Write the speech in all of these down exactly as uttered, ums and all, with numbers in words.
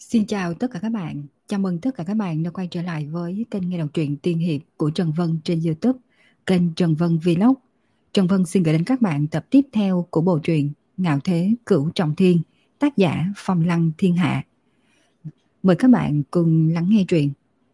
Xin chào tất cả các bạn. Chào mừng tất cả các bạn đã quay trở lại với kênh nghe đọc truyện tiên hiệp của Trần Vân trên YouTube, kênh Trần Vân Vlog. Trần Vân xin gửi đến các bạn tập tiếp theo của bộ truyện Ngạo Thế Cửu Trọng Thiên, tác giả Phong Lăng Thiên Hạ. Mời các bạn cùng lắng nghe truyện.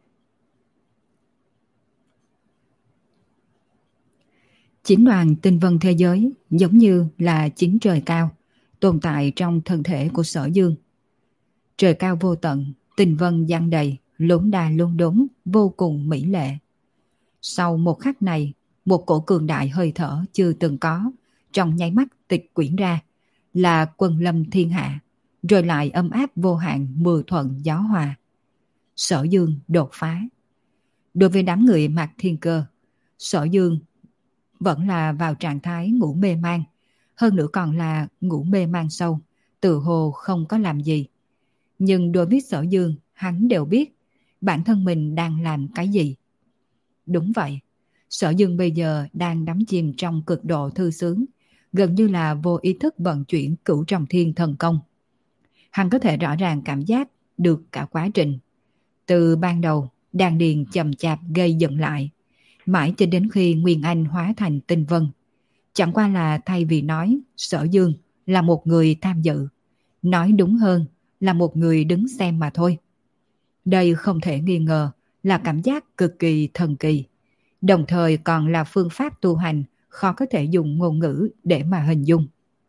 Chính đoàn tinh vân thế giới giống như là chính trời cao, tồn tại trong thân thể của Sở Dương. Trời cao vô tận, tinh vân giăng đầy, lốn đa lốn đốn, vô cùng mỹ lệ. Sau một khắc này, một cổ cường đại hơi thở chưa từng có, trong nháy mắt tịch quyển ra, là quân lâm thiên hạ, rồi lại ấm áp vô hạn mưa thuận gió hòa. Sở Dương đột phá. Đối với đám người Mạc Thiên Cơ, Sở Dương vẫn là vào trạng thái ngủ mê man, hơn nữa còn là ngủ mê man sâu, tự hồ không có làm gì. Nhưng đối với Sở Dương, hắn đều biết bản thân mình đang làm cái gì. Đúng vậy, Sở Dương bây giờ đang đắm chìm trong cực độ thư sướng, gần như là vô ý thức vận chuyển cửu trọng thiên thần công. Hắn có thể rõ ràng cảm giác được cả quá trình. Từ ban đầu, đan điền chậm chạp gây dựng lại, mãi cho đến khi Nguyên Anh hóa thành tinh vân. Chẳng qua là thay vì nói Sở Dương là một người tham dự, nói đúng hơn là một người đứng xem mà thôi. Đây không thể nghi ngờ là cảm giác cực kỳ thần kỳ, đồng thời còn là phương pháp tu hành khó có thể dùng ngôn ngữ để mà hình dung.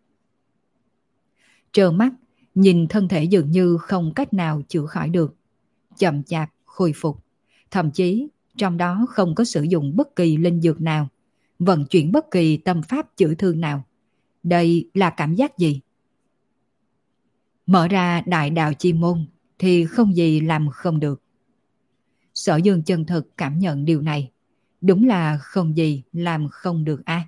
Trơ mắt, nhìn thân thể dường như không cách nào chữa khỏi được, chậm chạp khôi phục, thậm chí trong đó không có sử dụng bất kỳ linh dược nào, vận chuyển bất kỳ tâm pháp chữa thương nào. Đây là cảm giác gì? Mở ra đại đạo chi môn thì không gì làm không được. Sở Dương chân thực cảm nhận điều này, đúng là không gì làm không được a. À?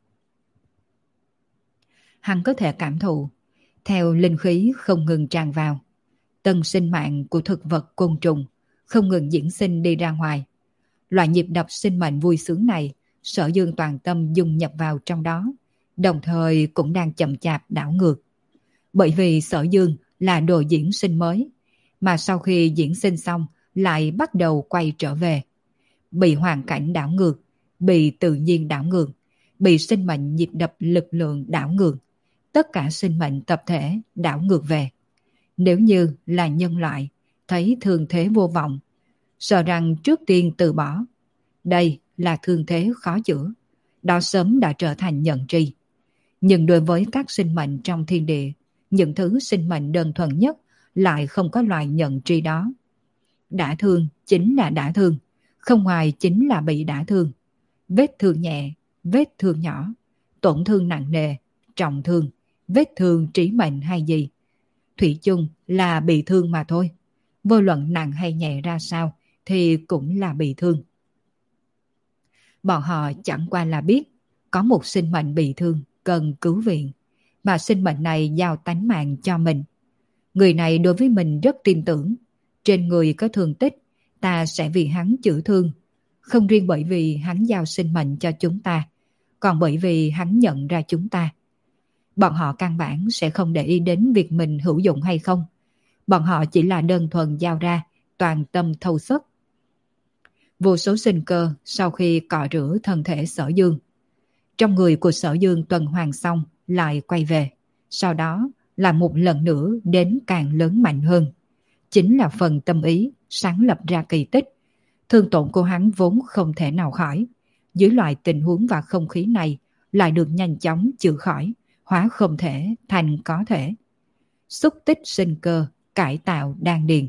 Hắn có thể cảm thụ, theo linh khí không ngừng tràn vào, tân sinh mạng của thực vật côn trùng không ngừng diễn sinh đi ra ngoài. Loại nhịp đập sinh mệnh vui sướng này, Sở Dương toàn tâm dung nhập vào trong đó, đồng thời cũng đang chậm chạp đảo ngược. Bởi vì Sở Dương là đồ diễn sinh mới, mà sau khi diễn sinh xong lại bắt đầu quay trở về. Bị hoàn cảnh đảo ngược, bị tự nhiên đảo ngược, bị sinh mệnh nhịp đập lực lượng đảo ngược, tất cả sinh mệnh tập thể đảo ngược về. Nếu như là nhân loại, thấy thương thế vô vọng, sợ rằng trước tiên từ bỏ. Đây là thương thế khó chữa, đó sớm đã trở thành nhận tri. Nhưng đối với các sinh mệnh trong thiên địa, những thứ sinh mệnh đơn thuần nhất lại không có loại nhận tri đó. Đã thương chính là đã thương, không ngoài chính là bị đã thương. Vết thương nhẹ, vết thương nhỏ, tổn thương nặng nề, trọng thương, vết thương trí mệnh hay gì, thủy chung là bị thương mà thôi. Vô luận nặng hay nhẹ ra sao thì cũng là bị thương. Bọn họ chẳng qua là biết có một sinh mệnh bị thương cần cứu viện, mà sinh mệnh này giao tánh mạng cho mình. Người này đối với mình rất tin tưởng, trên người có thương tích, ta sẽ vì hắn chữa thương. Không riêng bởi vì hắn giao sinh mệnh cho chúng ta, còn bởi vì hắn nhận ra chúng ta. Bọn họ căn bản sẽ không để ý đến việc mình hữu dụng hay không. Bọn họ chỉ là đơn thuần giao ra, toàn tâm thâu xuất. Vô số sinh cơ sau khi cọ rửa thân thể Sở Dương, trong người của Sở Dương tuần hoàn xong lại quay về, sau đó là một lần nữa đến càng lớn mạnh hơn. Chính là phần tâm ý sáng lập ra kỳ tích. Thương tổn của hắn vốn không thể nào khỏi, dưới loại tình huống và không khí này lại được nhanh chóng chữa khỏi, hóa không thể thành có thể. Xúc tích sinh cơ, cải tạo đan điền.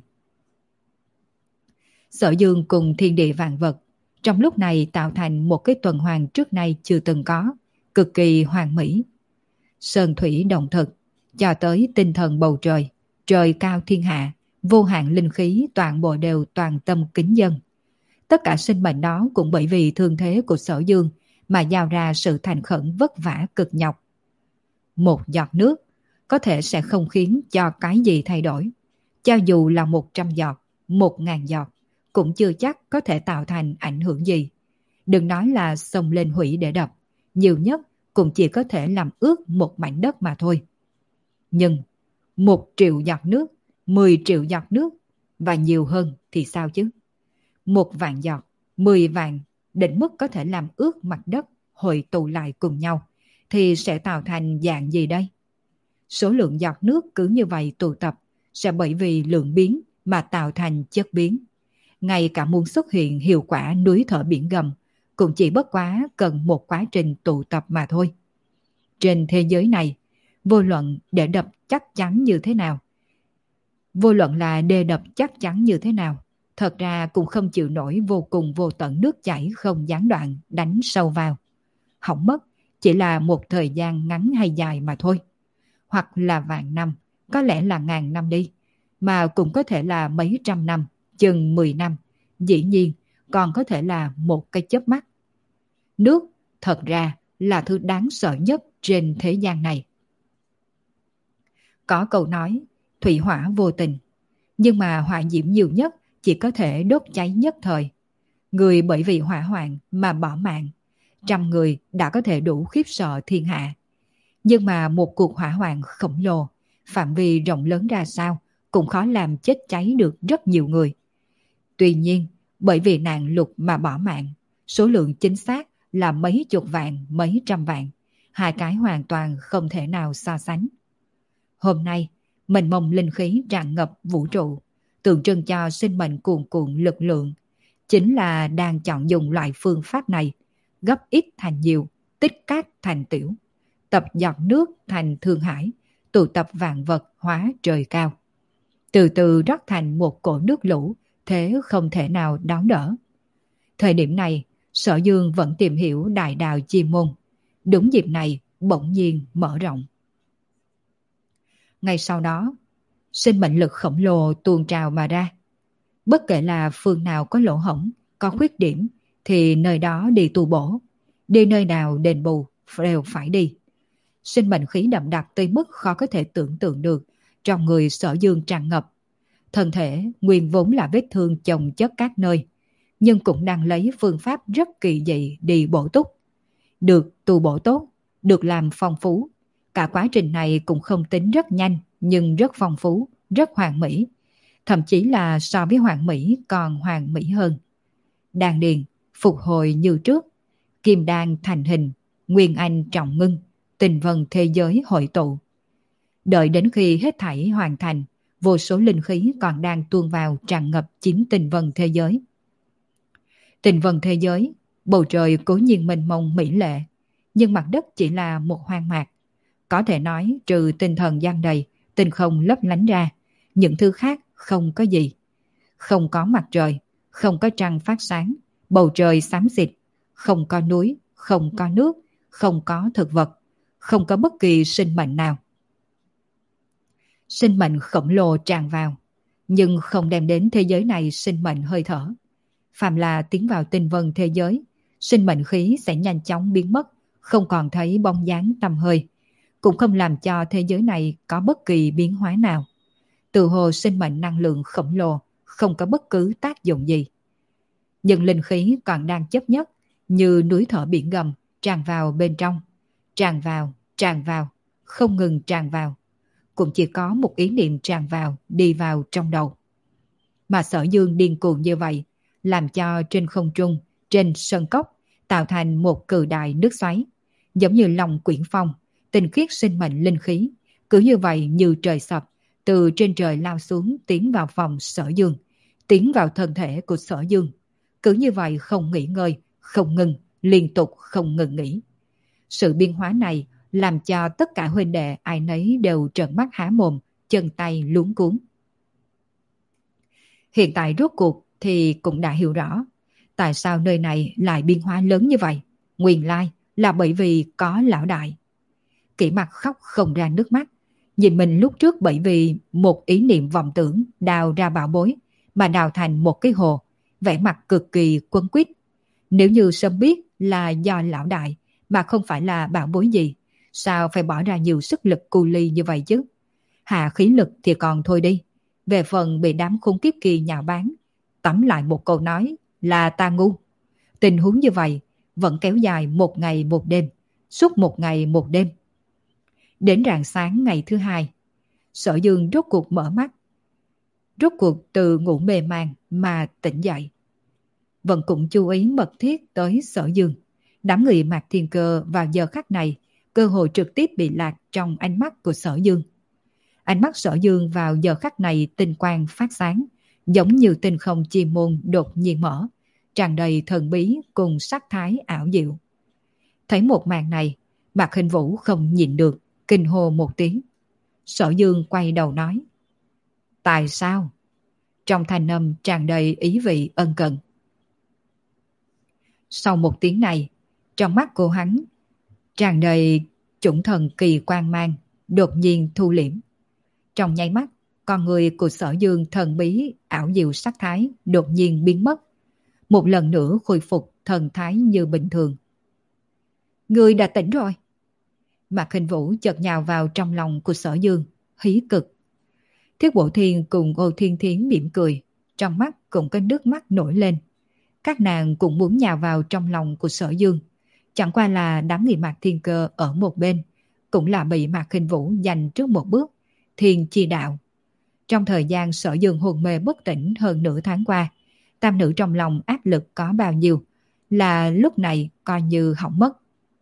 Sở Dương cùng thiên địa vạn vật trong lúc này tạo thành một cái tuần hoàn trước nay chưa từng có, cực kỳ hoàn mỹ. Sơn thủy động thực, cho tới tinh thần bầu trời, trời cao thiên hạ, vô hạn linh khí toàn bộ đều toàn tâm kính dân. Tất cả sinh mệnh đó cũng bởi vì thương thế của Sở Dương mà giao ra sự thành khẩn vất vả cực nhọc. Một giọt nước có thể sẽ không khiến cho cái gì thay đổi. Cho dù là một trăm giọt, một ngàn giọt, cũng chưa chắc có thể tạo thành ảnh hưởng gì. Đừng nói là xông lên hủy để đập, nhiều nhất cũng chỉ có thể làm ướt một mảnh đất mà thôi. Nhưng một triệu giọt nước mười triệu giọt nước, và nhiều hơn thì sao chứ? Một vạn giọt, mười vạn, định mức có thể làm ướt mặt đất hội tụ lại cùng nhau, thì sẽ tạo thành dạng gì đây? Số lượng giọt nước cứ như vậy tụ tập, sẽ bởi vì lượng biến mà tạo thành chất biến. Ngay cả muốn xuất hiện hiệu quả núi thở biển gầm, cũng chỉ bất quá cần một quá trình tụ tập mà thôi. Trên thế giới này, vô luận để đập chắc chắn như thế nào, vô luận là đê đập chắc chắn như thế nào, thật ra cũng không chịu nổi vô cùng vô tận nước chảy không gián đoạn đánh sâu vào. Hỏng mất chỉ là một thời gian ngắn hay dài mà thôi. Hoặc là vạn năm, có lẽ là ngàn năm đi, mà cũng có thể là mấy trăm năm, chừng mười năm, dĩ nhiên còn có thể là một cái chớp mắt. Nước thật ra là thứ đáng sợ nhất trên thế gian này. Có câu nói, thủy hỏa vô tình, nhưng mà hỏa diễm nhiều nhất chỉ có thể đốt cháy nhất thời. Người bởi vì hỏa hoạn mà bỏ mạng, trăm người đã có thể đủ khiếp sợ thiên hạ. Nhưng mà một cuộc hỏa hoạn khổng lồ, phạm vi rộng lớn ra sao, cũng khó làm chết cháy được rất nhiều người. Tuy nhiên, bởi vì nạn lụt mà bỏ mạng, số lượng chính xác là mấy chục vạn, mấy trăm vạn. Hai cái hoàn toàn không thể nào so sánh. Hôm nay, mênh mông linh khí tràn ngập vũ trụ, tượng trưng cho sinh mệnh cuồn cuộn lực lượng. Chính là đang chọn dùng loại phương pháp này, gấp ít thành nhiều, tích cát thành tiểu, tập giọt nước thành thương hải, tụ tập vạn vật hóa trời cao. Từ từ rót thành một cỗ nước lũ, thế không thể nào đón đỡ. Thời điểm này, Sở Dương vẫn tìm hiểu đại đạo chi môn. Đúng dịp này, bỗng nhiên mở rộng. Ngay sau đó, sinh mệnh lực khổng lồ tuôn trào mà ra. Bất kể là phương nào có lỗ hổng, có khuyết điểm, thì nơi đó đi tu bổ. Đi nơi nào đền bù, đều phải đi. Sinh mệnh khí đậm đặc tới mức khó có thể tưởng tượng được, trong người Sở Dương tràn ngập. Thân thể nguyên vốn là vết thương chồng chất các nơi, nhưng cũng đang lấy phương pháp rất kỳ dị đi bổ túc. Được tu bổ tốt, được làm phong phú. Cả quá trình này cũng không tính rất nhanh, nhưng rất phong phú, rất hoàn mỹ. Thậm chí là so với hoàn mỹ còn hoàn mỹ hơn. Đan điền phục hồi như trước, kim đan thành hình, nguyên anh trọng ngưng, tinh vân thế giới hội tụ. Đợi đến khi hết thảy hoàn thành, vô số linh khí còn đang tuôn vào tràn ngập chính tinh vân thế giới. Tinh vân thế giới, bầu trời cố nhiên mênh mông mỹ lệ, nhưng mặt đất chỉ là một hoang mạc. Có thể nói trừ tinh thần giăng đầy, tinh không lấp lánh ra, những thứ khác không có gì. Không có mặt trời, không có trăng phát sáng, bầu trời xám xịt, không có núi, không có nước, không có thực vật, không có bất kỳ sinh mệnh nào. Sinh mệnh khổng lồ tràn vào, nhưng không đem đến thế giới này sinh mệnh hơi thở. Phàm là tiến vào tinh vân thế giới, sinh mệnh khí sẽ nhanh chóng biến mất, không còn thấy bóng dáng tăm hơi, cũng không làm cho thế giới này có bất kỳ biến hóa nào. Từ hồ sinh mệnh năng lượng khổng lồ, không có bất cứ tác dụng gì. Nhưng linh khí còn đang chấp nhất, như núi thở biển gầm, tràn vào bên trong, tràn vào, tràn vào, không ngừng tràn vào. Cũng chỉ có một ý niệm tràn vào, đi vào trong đầu. Mà Sở Dương điên cuồng như vậy, làm cho trên không trung, trên sân cốc, tạo thành một cự đại nước xoáy, giống như lòng quyển phong, tinh khiết sinh mệnh linh khí, cứ như vậy như trời sập, từ trên trời lao xuống tiến vào phòng Sở Dương, tiến vào thân thể của Sở Dương. Cứ như vậy không nghỉ ngơi, không ngừng, liên tục không ngừng nghỉ. Sự biến hóa này làm cho tất cả huynh đệ ai nấy đều trợn mắt há mồm, chân tay luống cuống. Hiện tại rốt cuộc thì cũng đã hiểu rõ tại sao nơi này lại biến hóa lớn như vậy. Nguyên lai là bởi vì có lão đại. Kỷ Mặc khóc không ra nước mắt, nhìn mình lúc trước bởi vì một ý niệm vọng tưởng đào ra bảo bối mà đào thành một cái hồ, vẻ mặt cực kỳ quấn quýt. Nếu như sớm biết là do lão đại mà không phải là bảo bối gì, sao phải bỏ ra nhiều sức lực cu ly như vậy chứ? Hạ khí lực thì còn thôi đi, về phần bị đám khốn kiếp kia nhạo báng, tóm lại một câu nói là ta ngu. Tình huống như vậy vẫn kéo dài một ngày một đêm, suốt một ngày một đêm. Đến rạng sáng ngày thứ hai, Sở Dương rốt cuộc mở mắt. rốt cuộc từ ngủ mê man mà tỉnh dậy. Vẫn cũng chú ý mật thiết tới Sở Dương. Đám người Mạc Thiên Cơ vào giờ khắc này cơ hội trực tiếp bị lạc trong ánh mắt của Sở Dương. Ánh mắt Sở Dương vào giờ khắc này tinh quang phát sáng, giống như tinh không chi môn đột nhiên mở, tràn đầy thần bí cùng sắc thái ảo diệu. Thấy một màn này, Mạc Hình Vũ không nhịn được, kinh hô một tiếng. Sở Dương quay đầu nói: tại sao? Trong thanh âm tràn đầy ý vị ân cần. Sau một tiếng này, trong mắt cô hắn tràn đầy chủng thần kỳ quang mang, đột nhiên thu liễm. Trong nháy mắt, con người của Sở Dương thần bí ảo diệu sắc thái đột nhiên biến mất, một lần nữa khôi phục thần thái như bình thường. Người đã tỉnh rồi. Mạc Hình Vũ chợt nhào vào trong lòng của Sở Dương, hí cực. Thiết Bộ Thiên cùng Ô Thiên Thiến mỉm cười, trong mắt cũng có nước mắt nổi lên. Các nàng cũng muốn nhào vào trong lòng của Sở Dương, chẳng qua là đám người Mạc Thiên Cơ ở một bên, cũng là bị Mạc Hình Vũ giành trước một bước, thiên chi đạo. Trong thời gian Sở Dương hôn mê bất tỉnh hơn nửa tháng qua, tam nữ trong lòng áp lực có bao nhiêu, là lúc này coi như hỏng mất.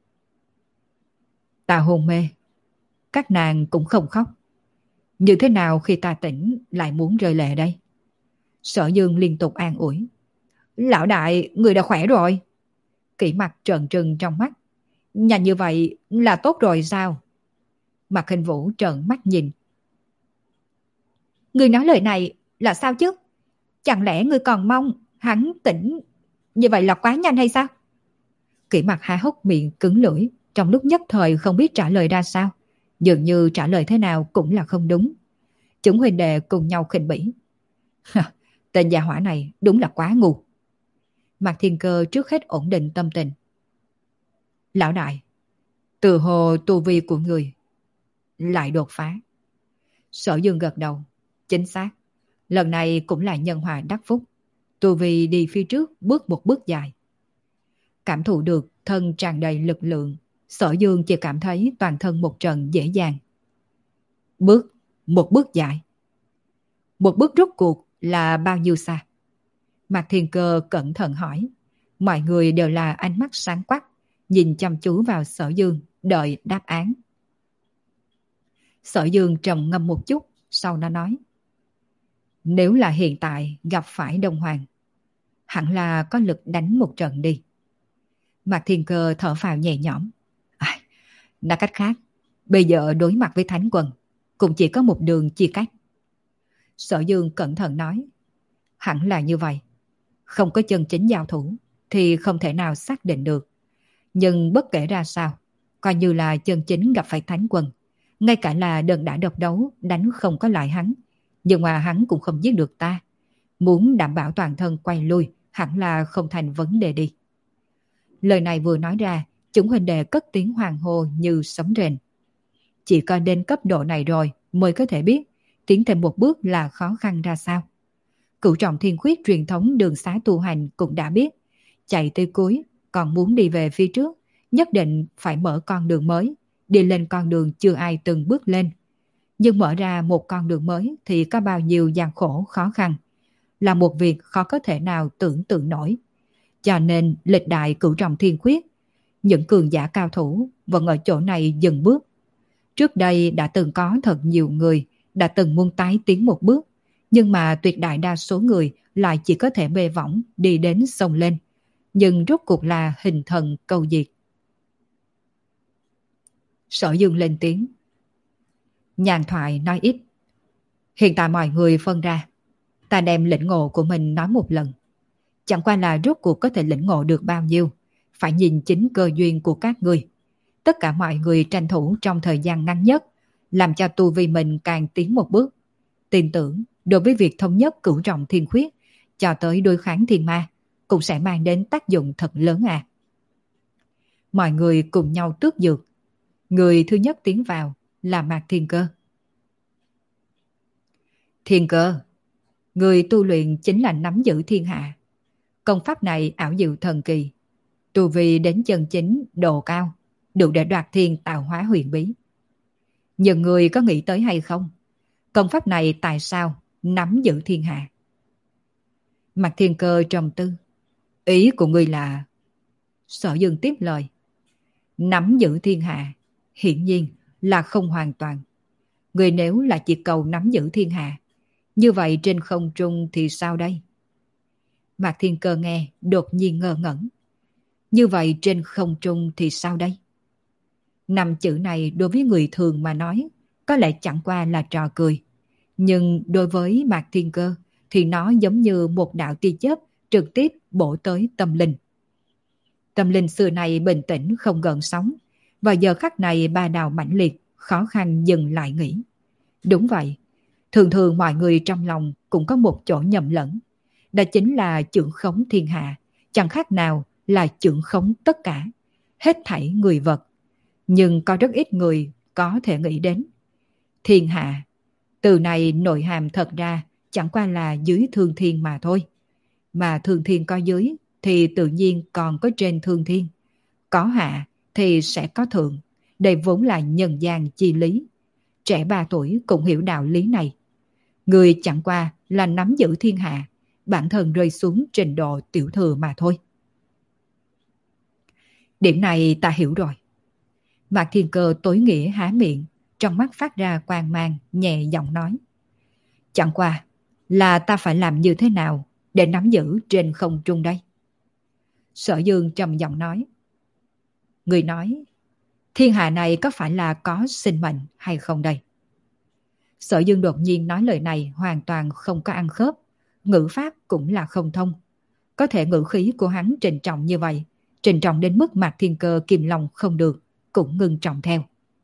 Ta hôn mê, các nàng cũng không khóc. Như thế nào khi ta tỉnh lại muốn rơi lệ đây? Sở Dương liên tục an ủi. Lão đại, người đã khỏe rồi. Kỷ Mặc trợn trừng trong mắt. Nhanh như vậy là tốt rồi sao? Mạc Hình Vũ trợn mắt nhìn. Người nói lời này là sao chứ? Chẳng lẽ người còn mong hắn tỉnh như vậy là quá nhanh hay sao? Kỷ Mặc há hốc miệng cứng lưỡi, trong lúc nhất thời không biết trả lời ra sao. Dường như trả lời thế nào cũng là không đúng. Chúng huynh đệ cùng nhau khinh bỉ. Tên gia hỏa này đúng là quá ngu. Mạc Thiên Cơ trước hết ổn định tâm tình. Lão đại, từ hồ tu vi của người lại đột phá. Sở Dương gật đầu. Chính xác, lần này cũng là nhân hòa đắc phúc. Tu vi đi phía trước bước một bước dài. Cảm thụ được thân tràn đầy lực lượng, Sở Dương chỉ cảm thấy toàn thân một trận dễ dàng. Bước, một bước dài. Một bước rốt cuộc là bao nhiêu xa? Mạc Thiên Cơ cẩn thận hỏi. Mọi người đều là ánh mắt sáng quắc, nhìn chăm chú vào Sở Dương, đợi đáp án. Sở Dương trầm ngâm một chút, sau nó nói. Nếu là hiện tại gặp phải Đông Hoàng, hẳn là có lực đánh một trận đi. Mạc Thiên Cơ thở phào nhẹ nhõm. À, nói cách khác, bây giờ đối mặt với Thánh Quân, cũng chỉ có một đường chia cách. Sở Dương cẩn thận nói. Hẳn là như vậy. Không có chân chính giao thủ thì không thể nào xác định được. Nhưng bất kể ra sao, coi như là chân chính gặp phải Thánh Quân, ngay cả là đơn đã độc đấu đánh không có lại hắn, nhưng mà hắn cũng không giết được ta. Muốn đảm bảo toàn thân quay lui hẳn là không thành vấn đề đi. Lời này vừa nói ra, chúng huynh đệ cất tiếng hoàng hô như sấm rền. Chỉ có đến cấp độ này rồi mới có thể biết tiến thêm một bước là khó khăn ra sao. Cửu trọng thiên khuyết truyền thống đường xá tu hành cũng đã biết, chạy tới cuối còn muốn đi về phía trước, nhất định phải mở con đường mới, đi lên con đường chưa ai từng bước lên. Nhưng mở ra một con đường mới thì có bao nhiêu gian khổ khó khăn, là một việc khó có thể nào tưởng tượng nổi. Cho nên lịch đại cửu trọng thiên khuyết, những cường giả cao thủ vẫn ở chỗ này dừng bước. Trước đây đã từng có thật nhiều người đã từng muốn tái tiến một bước, nhưng mà tuyệt đại đa số người lại chỉ có thể bê võng đi đến sông lên. Nhưng rốt cuộc là hình thần câu diệt. Sở Dương lên tiếng. Nhàn thoại nói ít. Hiện tại mọi người phân ra, ta đem lĩnh ngộ của mình nói một lần. Chẳng qua là rốt cuộc có thể lĩnh ngộ được bao nhiêu, phải nhìn chính cơ duyên của các người. Tất cả mọi người tranh thủ trong thời gian ngắn nhất, làm cho tu vi mình càng tiến một bước. Tin tưởng đối với việc thống nhất cửu trọng thiên khuyết cho tới đối kháng thiên ma cũng sẽ mang đến tác dụng thật lớn à. Mọi người cùng nhau tước dược. Người thứ nhất tiến vào là Mạc Thiên Cơ. Thiên Cơ, người tu luyện chính là nắm giữ thiên hạ. Công pháp này ảo diệu thần kỳ, tu vi đến chân chính độ cao, đủ để đoạt thiên tạo hóa huyền bí. Nhưng người có nghĩ tới hay không? Công pháp này tại sao nắm giữ thiên hạ. Mạc Thiên Cơ trầm tư. Ý của ngươi là... Sở Dương tiếp lời. Nắm giữ thiên hạ, hiển nhiên là không hoàn toàn. Người nếu là chỉ cầu nắm giữ thiên hạ, như vậy trên không trung thì sao đây? Mạc Thiên Cơ nghe đột nhiên ngơ ngẩn. Như vậy trên không trung thì sao đây? Năm chữ này đối với người thường mà nói có lẽ chẳng qua là trò cười. Nhưng đối với Mạc Thiên Cơ thì nó giống như một đạo tia chớp trực tiếp bổ tới tâm linh. Tâm linh xưa này bình tĩnh không gợn sóng. Và giờ khắc này ba đào mãnh liệt, khó khăn dừng lại nghĩ. Đúng vậy, thường thường mọi người trong lòng cũng có một chỗ nhầm lẫn. Đó chính là chưởng khống thiên hạ, chẳng khác nào là chưởng khống tất cả, hết thảy người vật. Nhưng có rất ít người có thể nghĩ đến. Thiên hạ, từ này nội hàm thật ra chẳng qua là dưới thương thiên mà thôi. Mà thương thiên có dưới thì tự nhiên còn có trên thương thiên. Có hạ thì sẽ có thượng. Đây vốn là nhân gian chi lý. Trẻ ba tuổi cũng hiểu đạo lý này. Người chẳng qua là nắm giữ thiên hạ, bản thân rơi xuống trình độ tiểu thừa mà thôi. Điểm này ta hiểu rồi. Mạc Thiên Cơ tối nghĩa há miệng, trong mắt phát ra quang mang, nhẹ giọng nói. Chẳng qua là ta phải làm như thế nào để nắm giữ trên không trung đây? Sở Dương trầm giọng nói. Người nói, thiên hạ này có phải là có sinh mệnh hay không đây? Sở Dương đột nhiên nói lời này hoàn toàn không có ăn khớp, ngữ pháp cũng là không thông. Có thể ngữ khí của hắn trịnh trọng như vậy, trịnh trọng đến mức Mạc Thiên Cơ kìm lòng không được, cũng ngưng trọng theo.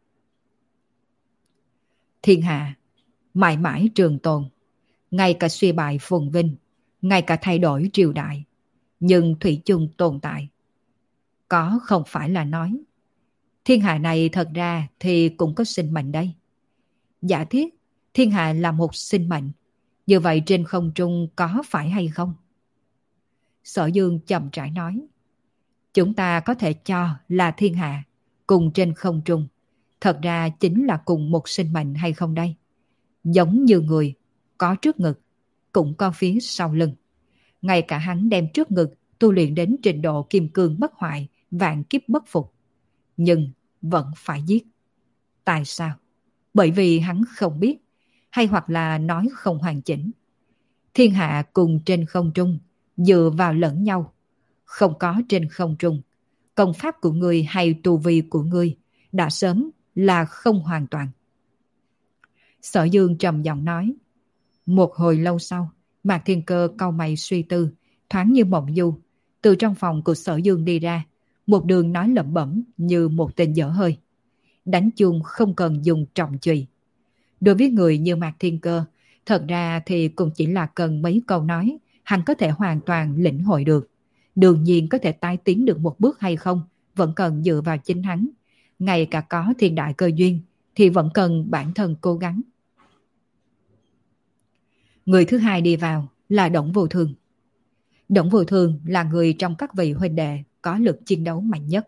Thiên hạ, mãi mãi trường tồn, ngay cả suy bại phồn vinh, ngay cả thay đổi triều đại, nhưng thủy chung tồn tại. Có không phải là nói, thiên hạ này thật ra thì cũng có sinh mệnh đây. Giả thiết, thiên hạ là một sinh mệnh, như vậy trên không trung có phải hay không? Sở Dương chậm rãi nói, chúng ta có thể cho là thiên hạ cùng trên không trung, thật ra chính là cùng một sinh mệnh hay không đây? Giống như người, có trước ngực, cũng có phía sau lưng. Ngay cả hắn đem trước ngực tu luyện đến trình độ kim cương bất hoại, vạn kiếp bất phục. Nhưng vẫn phải giết. Tại sao? Bởi vì hắn không biết, hay hoặc là nói không hoàn chỉnh. Thiên hạ cùng trên không trung, dựa vào lẫn nhau. Không có trên không trung, công pháp của ngươi hay tu vi của ngươi đã sớm là không hoàn toàn. Sở Dương trầm giọng nói. Một hồi lâu sau, Mạc Thiên Cơ cau mày suy tư, thoáng như mộng du, từ trong phòng của Sở Dương đi ra, một đường nói lẩm bẩm như một tên dở hơi. Đánh chuông không cần dùng trọng chùy. Đối với người như Mạc Thiên Cơ, thật ra thì cũng chỉ là cần mấy câu nói, hắn có thể hoàn toàn lĩnh hội được. Đương nhiên có thể tai tiến được một bước hay không, vẫn cần dựa vào chính hắn. Ngay cả có thiên đại cơ duyên, thì vẫn cần bản thân cố gắng. Người thứ hai đi vào là Đổng Vô Thường. Đổng Vô Thường là người trong các vị huynh đệ có lực chiến đấu mạnh nhất.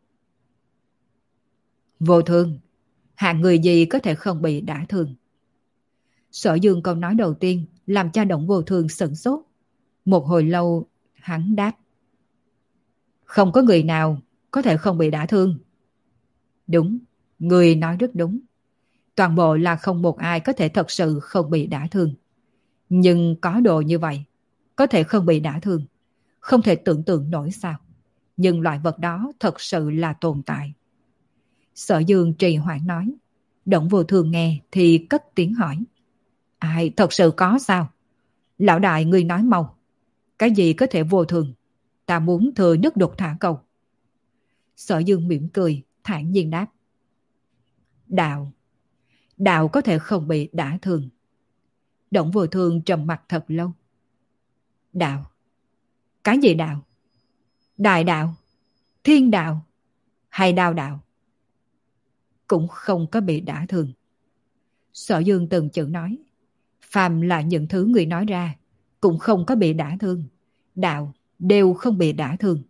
Vô Thường, hạng người gì có thể không bị đả thương? Sở Dương câu nói đầu tiên làm cho Đổng Vô Thường sửng sốt. Một hồi lâu hắn đáp. Không có người nào có thể không bị đả thương. Đúng, người nói rất đúng. Toàn bộ là không một ai có thể thật sự không bị đả thương. Nhưng có đồ như vậy, có thể không bị đả thương. Không thể tưởng tượng nổi sao. Nhưng loại vật đó thật sự là tồn tại. Sở Dương trì hoãn nói. Đổng Vô Thường nghe thì cất tiếng hỏi. Ai, thật sự có sao? Lão đại ngươi nói mau. Cái gì có thể vô thường? Ta muốn thừa nước đục thả câu. Sở Dương mỉm cười, thản nhiên đáp. Đạo. Đạo có thể không bị đả thương. Đổng Vô Thường trầm mặt thật lâu. Đạo. Cái gì đạo? Đại đạo? Thiên đạo? Hay đao đạo? Cũng không có bị đả thương. Sở Dương từng chữ nói. Phàm là những thứ người nói ra, cũng không có bị đả thương. Đạo đều không bị đả thương.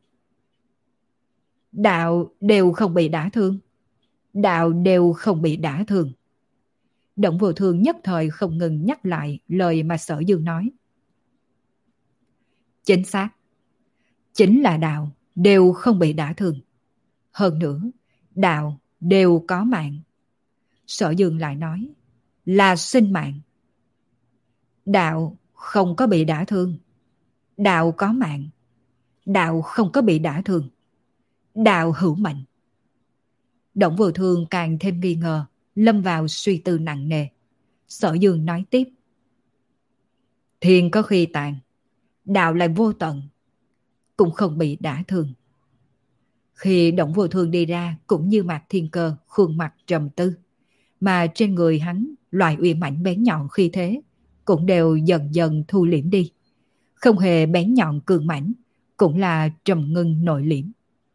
Đạo đều không bị đả thương. Đạo đều không bị đả thương. Động Vô Thương nhất thời không ngừng nhắc lại lời mà Sở Dương nói. Chính xác, chính là đạo đều không bị đả thương. Hơn nữa, đạo đều có mạng. Sở Dương lại nói, là sinh mạng. Đạo không có bị đả thương. Đạo có mạng. Đạo không có bị đả thương. Đạo hữu mệnh. Động Vô Thương càng thêm nghi ngờ, lâm vào suy tư nặng nề. Sở Dương nói tiếp. Thiên có khi tàn, đạo lại vô tận, cũng không bị đả thương. Khi Động Vô Thương đi ra cũng như Mạc Thiên Cơ khuôn mặt trầm tư, mà trên người hắn loại uy mãnh bén nhọn khi thế cũng đều dần dần thu liễm đi. Không hề bén nhọn cường mãnh, cũng là trầm ngưng nội liễm.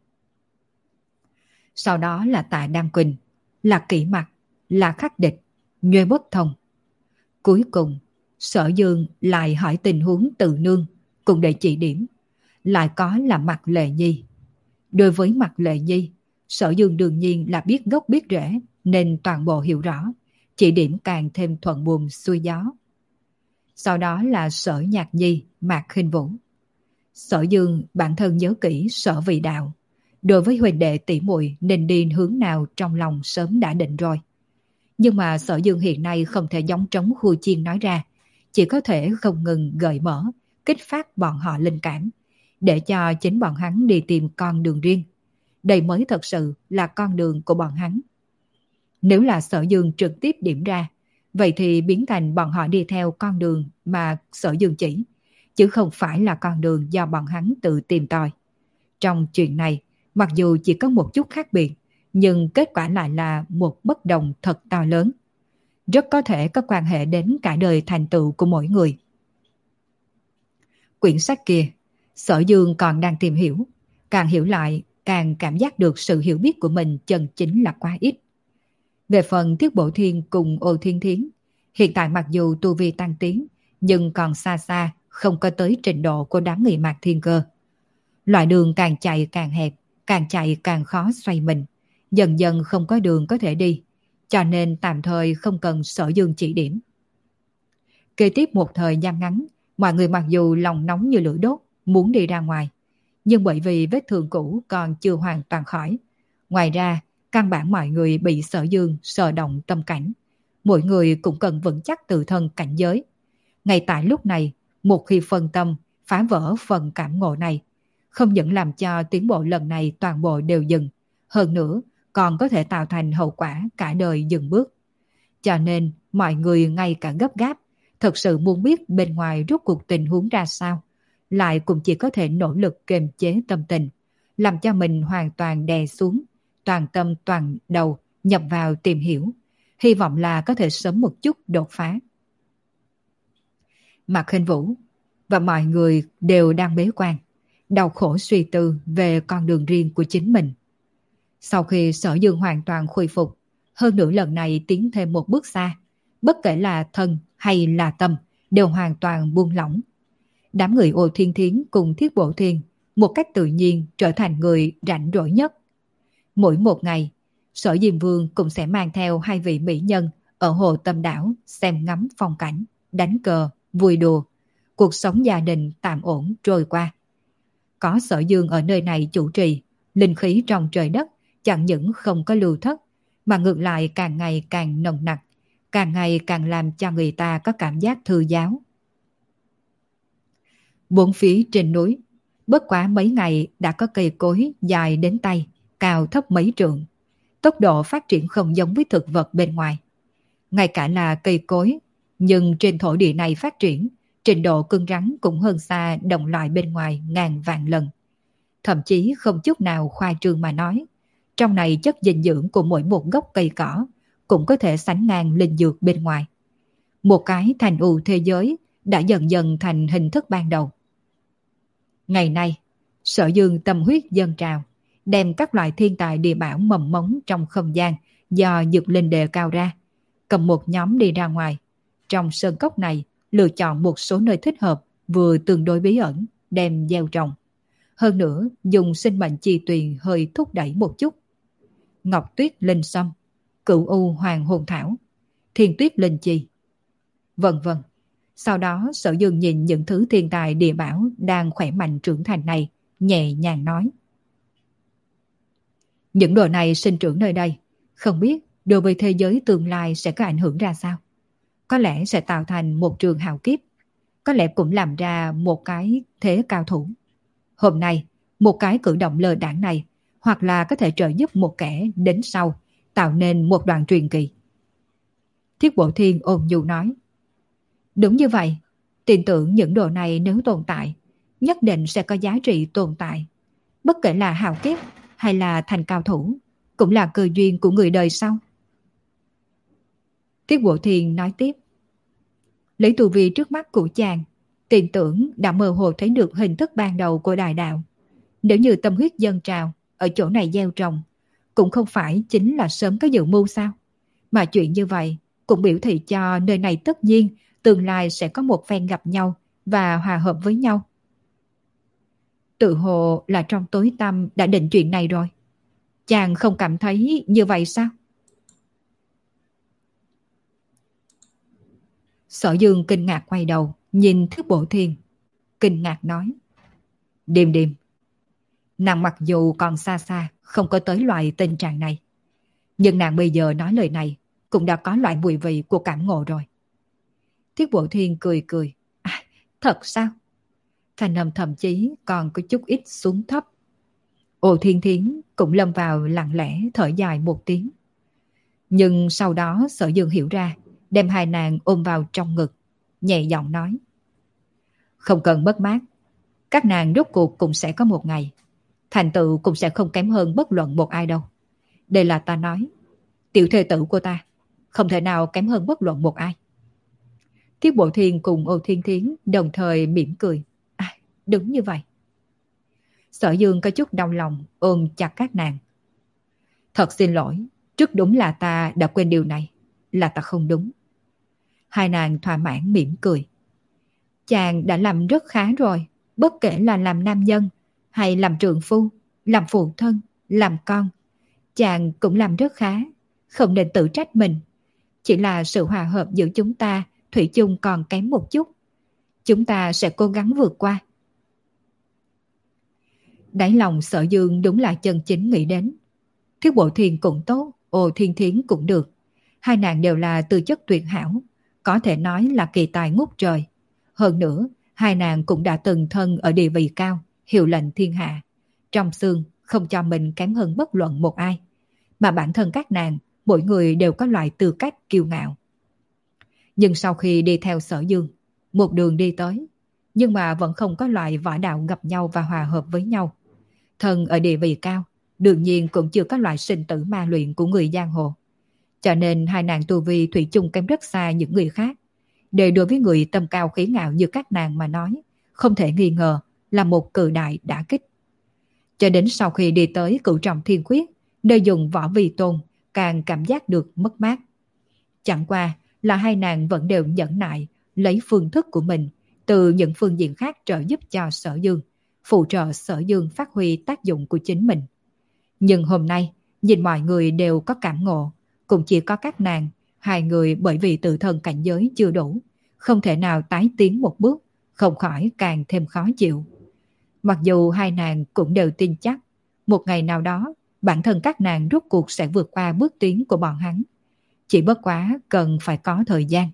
Sau đó là Tạ Đăng Quỳnh, là Kỷ Mặc, là Khắc Địch, Nhuê Bất Thông. Cuối cùng, Sở Dương lại hỏi tình huống Từ Nương, cùng để chỉ điểm. Lại có là Mạc Lệ Nhi. Đối với Mạc Lệ Nhi, Sở Dương đương nhiên là biết gốc biết rễ, nên toàn bộ hiểu rõ, chỉ điểm càng thêm thuận buồm xuôi gió. Sau đó là Sở Nhạc Nhi, Mạc Khinh Vũ. Sở Dương bản thân nhớ kỹ Sở Vị Đạo. Đối với huỳnh đệ tỷ muội nên đi hướng nào trong lòng sớm đã định rồi. Nhưng mà Sở Dương hiện nay không thể giống trống khu chiên nói ra, chỉ có thể không ngừng gợi mở, kích phát bọn họ linh cảm, để cho chính bọn hắn đi tìm con đường riêng. Đây mới thật sự là con đường của bọn hắn. Nếu là Sở Dương trực tiếp điểm ra, vậy thì biến thành bọn họ đi theo con đường mà Sở Dương chỉ, chứ không phải là con đường do bọn hắn tự tìm tòi. Trong chuyện này, mặc dù chỉ có một chút khác biệt, nhưng kết quả lại là một bất đồng thật to lớn. Rất có thể có quan hệ đến cả đời thành tựu của mỗi người. Quyển sách kia, Sở Dương còn đang tìm hiểu. Càng hiểu lại, càng cảm giác được sự hiểu biết của mình chân chính là quá ít. Về phần Thiết Bộ Thiên cùng Ô Thiên Thiến, hiện tại mặc dù tu vi tăng tiến, nhưng còn xa xa, không có tới trình độ của đám người Mạc Thiên Cơ. Loại đường càng chạy càng hẹp, càng chạy càng khó xoay mình, dần dần không có đường có thể đi, cho nên tạm thời không cần Sở Dương chỉ điểm. Kế tiếp một thời gian ngắn, mọi người mặc dù lòng nóng như lửa đốt, muốn đi ra ngoài, nhưng bởi vì vết thương cũ còn chưa hoàn toàn khỏi. Ngoài ra, căn bản mọi người bị Sở Dương sờ động tâm cảnh. Mỗi người cũng cần vững chắc tự thân cảnh giới. Ngay tại lúc này, một khi phân tâm, phá vỡ phần cảm ngộ này, không những làm cho tiến bộ lần này toàn bộ đều dừng, hơn nữa còn có thể tạo thành hậu quả cả đời dừng bước. Cho nên mọi người ngay cả gấp gáp, thật sự muốn biết bên ngoài rốt cuộc tình huống ra sao, lại cũng chỉ có thể nỗ lực kiềm chế tâm tình, làm cho mình hoàn toàn đè xuống, toàn tâm toàn đầu nhập vào tìm hiểu, hy vọng là có thể sớm một chút đột phá. Mạc Khinh Vũ và mọi người đều đang bế quan, đau khổ suy tư về con đường riêng của chính mình. Sau khi Sở Dương hoàn toàn khôi phục, hơn nữa lần này tiến thêm một bước xa, bất kể là thân hay là tâm đều hoàn toàn buông lỏng. Đám người Ô Thiên Thiến cùng Thiết Bộ Thiên một cách tự nhiên trở thành người rảnh rỗi nhất. Mỗi một ngày, Sở Diêm Vương cũng sẽ mang theo hai vị mỹ nhân ở Hồ Tâm Đảo xem ngắm phong cảnh, đánh cờ, vui đùa. Cuộc sống gia đình tạm ổn trôi qua. Có Sở Dương ở nơi này chủ trì, linh khí trong trời đất chẳng những không có lưu thất, mà ngược lại càng ngày càng nồng nặc, càng ngày càng làm cho người ta có cảm giác thư giáo. Bốn phía trên núi, bất quá mấy ngày đã có cây cối dài đến tay, cao thấp mấy trượng. Tốc độ phát triển không giống với thực vật bên ngoài. Ngay cả là cây cối, nhưng trên thổ địa này phát triển, trình độ cứng rắn cũng hơn xa đồng loại bên ngoài ngàn vạn lần. Thậm chí không chút nào khoa trương mà nói, trong này chất dinh dưỡng của mỗi một gốc cây cỏ cũng có thể sánh ngang linh dược bên ngoài. Một cái thành ù thế giới đã dần dần thành hình thức ban đầu. Ngày nay, Sở Dương tâm huyết dâng trào, đem các loại thiên tài địa bảo mầm mống trong không gian do dược linh đề cao ra, cầm một nhóm đi ra ngoài. Trong sơn cốc này, lựa chọn một số nơi thích hợp, vừa tương đối bí ẩn, đem gieo trồng. Hơn nữa, dùng sinh mệnh chi tuyền hơi thúc đẩy một chút. Ngọc Tuyết Linh Sâm, Cửu U Hoàng Hồn Thảo, thiên tuyết linh chi. Vân vân. Sau đó Sở Dương nhìn những thứ thiên tài địa bảo đang khỏe mạnh trưởng thành này, nhẹ nhàng nói. Những đồ này sinh trưởng nơi đây, không biết đối với thế giới tương lai sẽ có ảnh hưởng ra sao. Có lẽ sẽ tạo thành một trường hào kiếp, có lẽ cũng làm ra một cái thế cao thủ. Hôm nay, một cái cử động lơ đãng này, hoặc là có thể trợ giúp một kẻ đến sau, tạo nên một đoạn truyền kỳ. Thiết Bộ Thiên ôn nhu nói. Đúng như vậy, tin tưởng những đồ này nếu tồn tại, nhất định sẽ có giá trị tồn tại. Bất kể là hào kiếp hay là thành cao thủ, cũng là cơ duyên của người đời sau. Thiết Bộ Thiên nói tiếp. Lấy tu vi trước mắt của chàng, tin tưởng đã mơ hồ thấy được hình thức ban đầu của đại đạo. Nếu như tâm huyết dâng trào ở chỗ này gieo trồng, cũng không phải chính là sớm có dự mưu sao? Mà chuyện như vậy cũng biểu thị cho nơi này tất nhiên tương lai sẽ có một phen gặp nhau và hòa hợp với nhau. Tự hồ là trong tối tăm đã định chuyện này rồi. Chàng không cảm thấy như vậy sao? Sở Dương kinh ngạc quay đầu, nhìn Thiết Bộ Thiên. Kinh ngạc nói. Điềm điềm. Nàng mặc dù còn xa xa, không có tới loại tình trạng này. Nhưng nàng bây giờ nói lời này, cũng đã có loại mùi vị của cảm ngộ rồi. Thiết Bộ Thiên cười cười. À, thật sao? Thanh âm thậm chí còn có chút ít xuống thấp. Ô Thiên Thiến cũng lâm vào lặng lẽ thở dài một tiếng. Nhưng sau đó Sở Dương hiểu ra, đem hai nàng ôm vào trong ngực, nhẹ giọng nói. Không cần mất mát, các nàng rốt cuộc cũng sẽ có một ngày. Thành tựu cũng sẽ không kém hơn bất luận một ai đâu. Đây là ta nói, tiểu thê tử của ta, không thể nào kém hơn bất luận một ai. Thiết Bộ Thiên cùng Ô Thiên Thiến đồng thời mỉm cười. À, đúng như vậy. Sở Dương có chút đau lòng ôm chặt các nàng. Thật xin lỗi, trước đúng là ta đã quên điều này, là ta không đúng. Hai nàng thỏa mãn mỉm cười. Chàng đã làm rất khá rồi, bất kể là làm nam nhân, hay làm trượng phu, làm phụ thân, làm con. Chàng cũng làm rất khá, không nên tự trách mình. Chỉ là sự hòa hợp giữa chúng ta thủy chung còn kém một chút. Chúng ta sẽ cố gắng vượt qua. Đáy lòng Sở Dương đúng là chân chính nghĩ đến. Thiết Bộ Thiên cũng tốt, Ô Thiên Thiến cũng được. Hai nàng đều là tư chất tuyệt hảo, có thể nói là kỳ tài ngút trời. Hơn nữa, hai nàng cũng đã từng thân ở địa vị cao, hiệu lệnh thiên hạ. Trong xương không cho mình kém hơn bất luận một ai. Mà bản thân các nàng, mỗi người đều có loại tư cách kiêu ngạo. Nhưng sau khi đi theo Sở Dương, một đường đi tới, nhưng mà vẫn không có loại võ đạo gặp nhau và hòa hợp với nhau. Thân ở địa vị cao, đương nhiên cũng chưa có loại sinh tử ma luyện của người giang hồ. Cho nên hai nàng tu vi thủy chung kém rất xa những người khác. Để đối với người tâm cao khí ngạo như các nàng mà nói, không thể nghi ngờ là một cự đại đả kích. Cho đến sau khi đi tới Cửu Trọng Thiên Quyết, nơi dùng võ vi tôn, càng cảm giác được mất mát. Chẳng qua là hai nàng vẫn đều nhẫn nại, lấy phương thức của mình từ những phương diện khác trợ giúp cho Sở Dương, phụ trợ Sở Dương phát huy tác dụng của chính mình. Nhưng hôm nay, nhìn mọi người đều có cảm ngộ, cũng chỉ có các nàng, hai người bởi vì tự thân cảnh giới chưa đủ, không thể nào tái tiến một bước, không khỏi càng thêm khó chịu. Mặc dù hai nàng cũng đều tin chắc, một ngày nào đó, bản thân các nàng rốt cuộc sẽ vượt qua bước tiến của bọn hắn. Chỉ bất quá cần phải có thời gian.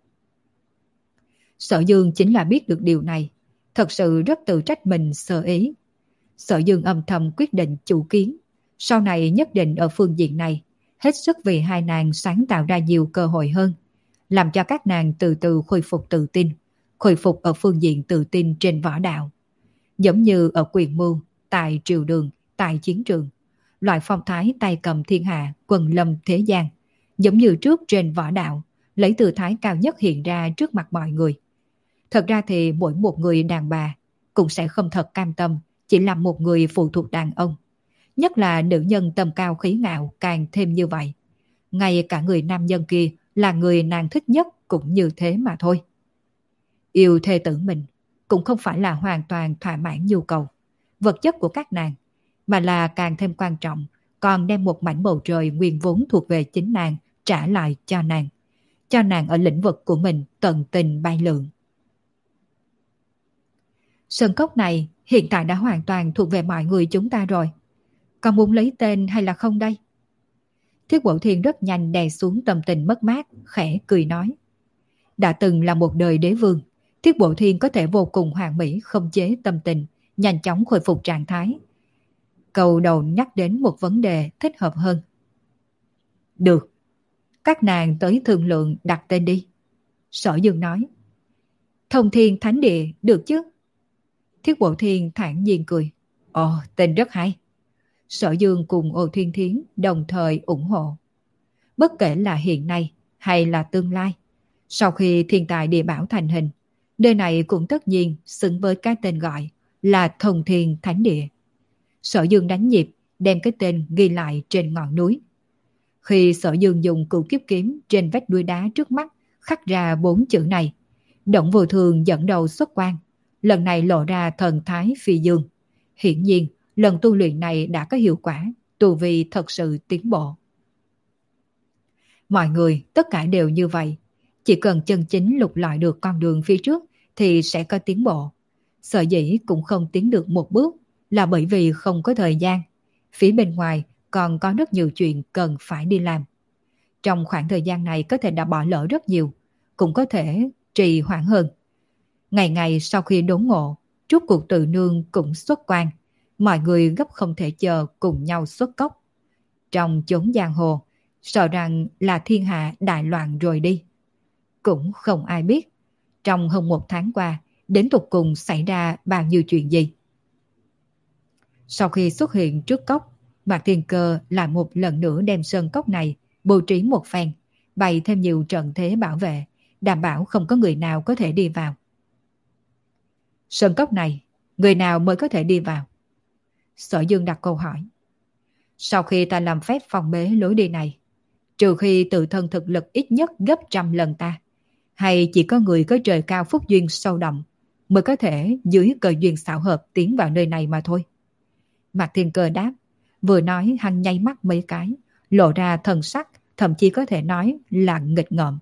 Sở Dương chính là biết được điều này, thật sự rất tự trách mình sơ ý. Sở Dương âm thầm quyết định chủ kiến, sau này nhất định ở phương diện này, hết sức vì hai nàng sáng tạo ra nhiều cơ hội hơn, làm cho các nàng từ từ khôi phục tự tin, khôi phục ở phương diện tự tin trên võ đạo. Giống như ở quyền mưu, tại triều đường, tại chiến trường, loại phong thái tay cầm thiên hạ, quần lâm thế gian, giống như trước trên võ đạo, lấy tư thái cao nhất hiện ra trước mặt mọi người. Thật ra thì mỗi một người đàn bà cũng sẽ không thật cam tâm chỉ làm một người phụ thuộc đàn ông. Nhất là nữ nhân tầm cao khí ngạo càng thêm như vậy. Ngay cả người nam nhân kia là người nàng thích nhất cũng như thế mà thôi. Yêu thê tử mình cũng không phải là hoàn toàn thỏa mãn nhu cầu, vật chất của các nàng, mà là càng thêm quan trọng, còn đem một mảnh bầu trời nguyên vốn thuộc về chính nàng trả lại cho nàng. cho nàng ở lĩnh vực của mình tận tình bay lượn. Sơn cốc này hiện tại đã hoàn toàn thuộc về mọi người chúng ta rồi. Con muốn lấy tên hay là không đây? Thiết Bộ Thiên rất nhanh đè xuống tâm tình mất mát, khẽ cười nói. Đã từng là một đời đế vương, Thiết Bộ Thiên có thể vô cùng hoàn mỹ khống chế tâm tình, nhanh chóng khôi phục trạng thái. Câu đầu nhắc đến một vấn đề thích hợp hơn. Được, các nàng tới thương lượng đặt tên đi. Sở Dương nói. Thông Thiên Thánh Địa được chứ? Thiết Bộ Thiên thản nhiên cười. Ồ, tên rất hay. Sở Dương cùng Ô Thiên Thiến đồng thời ủng hộ. Bất kể là hiện nay hay là tương lai, sau khi thiên tài địa bảo thành hình, nơi này cũng tất nhiên xứng với cái tên gọi là Thông Thiên Thánh Địa. Sở Dương đánh nhịp, đem cái tên ghi lại trên ngọn núi. Khi Sở Dương dùng cửu kiếp kiếm trên vách núi đá trước mắt khắc ra bốn chữ này, Động Vô Thường dẫn đầu xuất quan, lần này lộ ra thần thái phi dương. Hiển nhiên, lần tu luyện này đã có hiệu quả, tu vi thật sự tiến bộ. Mọi người tất cả đều như vậy, chỉ cần chân chính lục lọi được con đường phía trước thì sẽ có tiến bộ. Sở dĩ cũng không tiến được một bước là bởi vì không có thời gian. Phía bên ngoài còn có rất nhiều chuyện cần phải đi làm. Trong khoảng thời gian này có thể đã bỏ lỡ rất nhiều, cũng có thể trì hoãn hơn. Ngày ngày sau khi đốn ngộ, Trúc Cuộc Tự Nương cũng xuất quan. Mọi người gấp không thể chờ cùng nhau xuất cốc. Trong chốn giang hồ, sợ rằng là thiên hạ đại loạn rồi đi. Cũng không ai biết, trong hơn một tháng qua, đến tục cùng xảy ra bao nhiêu chuyện gì. Sau khi xuất hiện trước cốc, Mạc Thiên Cơ lại một lần nữa đem sơn cốc này bố trí một phen, bày thêm nhiều trận thế bảo vệ, đảm bảo không có người nào có thể đi vào. Sơn cốc này, người nào mới có thể đi vào? Sở Dương đặt câu hỏi. Sau khi ta làm phép phòng bế lối đi này, trừ khi tự thân thực lực ít nhất gấp trăm lần ta, hay chỉ có người có trời cao phúc duyên sâu đậm mới có thể dưới cơ duyên xảo hợp tiến vào nơi này mà thôi. Mạc Thiên Cơ đáp, vừa nói hắn nháy mắt mấy cái, lộ ra thần sắc, thậm chí có thể nói là nghịch ngợm.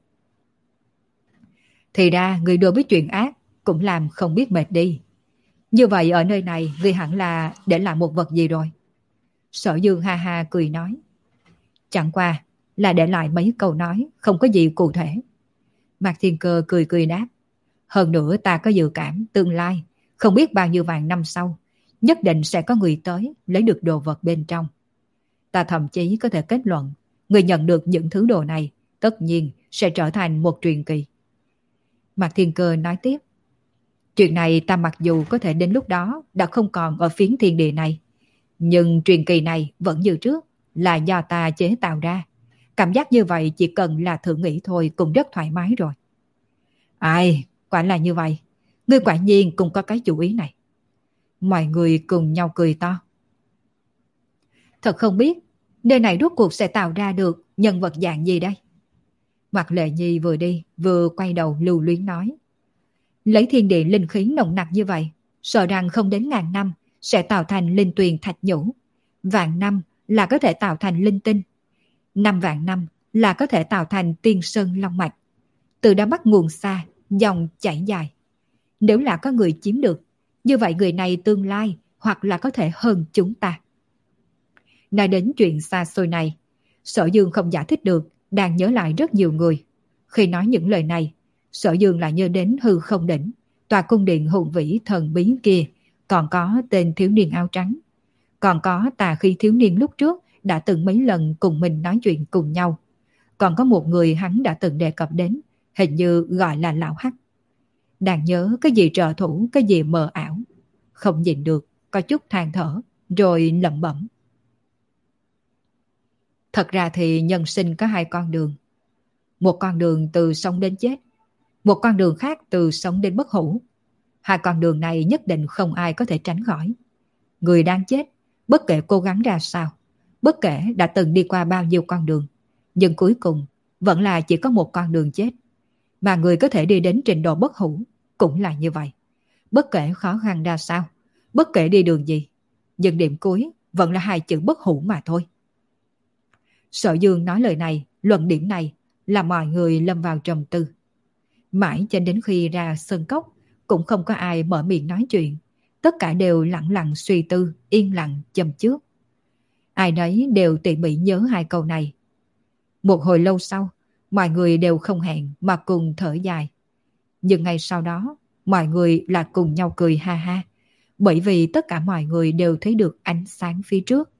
Thì ra người đối với chuyện ác cũng làm không biết mệt đi. Như vậy ở nơi này người hẳn là để lại một vật gì rồi? Sở Dương ha ha cười nói. Chẳng qua là để lại mấy câu nói, không có gì cụ thể. Mạc Thiên Cơ cười cười đáp. Hơn nữa ta có dự cảm tương lai, không biết bao nhiêu vạn năm sau, nhất định sẽ có người tới lấy được đồ vật bên trong. Ta thậm chí có thể kết luận, người nhận được những thứ đồ này tất nhiên sẽ trở thành một truyền kỳ. Mạc Thiên Cơ nói tiếp. Chuyện này ta mặc dù có thể đến lúc đó đã không còn ở phiến thiên địa này, nhưng truyền kỳ này vẫn như trước, là do ta chế tạo ra. Cảm giác như vậy chỉ cần là thử nghĩ thôi cũng rất thoải mái rồi. Ai, quả là như vậy. Ngươi quả nhiên cũng có cái chủ ý này. Mọi người cùng nhau cười to. Thật không biết, nơi này rốt cuộc sẽ tạo ra được nhân vật dạng gì đây? Mạc Lệ Nhi vừa đi, vừa quay đầu lưu luyến nói. Lấy thiên địa linh khí nồng nặc như vậy, sợ rằng không đến ngàn năm sẽ tạo thành linh tuyền thạch nhũ. Vạn năm là có thể tạo thành linh tinh. Năm vạn năm là có thể tạo thành tiên sơn long mạch. Từ đó bắt nguồn xa, dòng chảy dài. Nếu là có người chiếm được, như vậy người này tương lai hoặc là có thể hơn chúng ta. Nói đến chuyện xa xôi này, Sở Dương không giải thích được, đang nhớ lại rất nhiều người. Khi nói những lời này, Sở Dương lại nhớ đến hư không đỉnh, tòa cung điện hùng vĩ thần bí kia, còn có tên thiếu niên áo trắng. Còn có tà khí thiếu niên lúc trước đã từng mấy lần cùng mình nói chuyện cùng nhau. Còn có một người hắn đã từng đề cập đến, hình như gọi là Lão Hắc. Đang nhớ cái gì trợ thủ, cái gì mờ ảo. Không nhìn được, có chút than thở, rồi lẩm bẩm. Thật ra thì nhân sinh có hai con đường. Một con đường từ sống đến chết, một con đường khác từ sống đến bất hủ. Hai con đường này nhất định không ai có thể tránh khỏi. Người đang chết, bất kể cố gắng ra sao, bất kể đã từng đi qua bao nhiêu con đường, nhưng cuối cùng vẫn là chỉ có một con đường chết. Mà người có thể đi đến trình độ bất hủ cũng là như vậy. Bất kể khó khăn ra sao, bất kể đi đường gì, nhưng điểm cuối vẫn là hai chữ bất hủ mà thôi. Sở Dương nói lời này, luận điểm này là mọi người lâm vào trầm tư. Mãi cho đến khi ra sân cốc, cũng không có ai mở miệng nói chuyện. Tất cả đều lặng lặng suy tư, yên lặng châm trước. Ai nấy đều tỉ mỉ nhớ hai câu này. Một hồi lâu sau, mọi người đều không hẹn mà cùng thở dài. Nhưng ngay sau đó, mọi người là cùng nhau cười ha ha, bởi vì tất cả mọi người đều thấy được ánh sáng phía trước.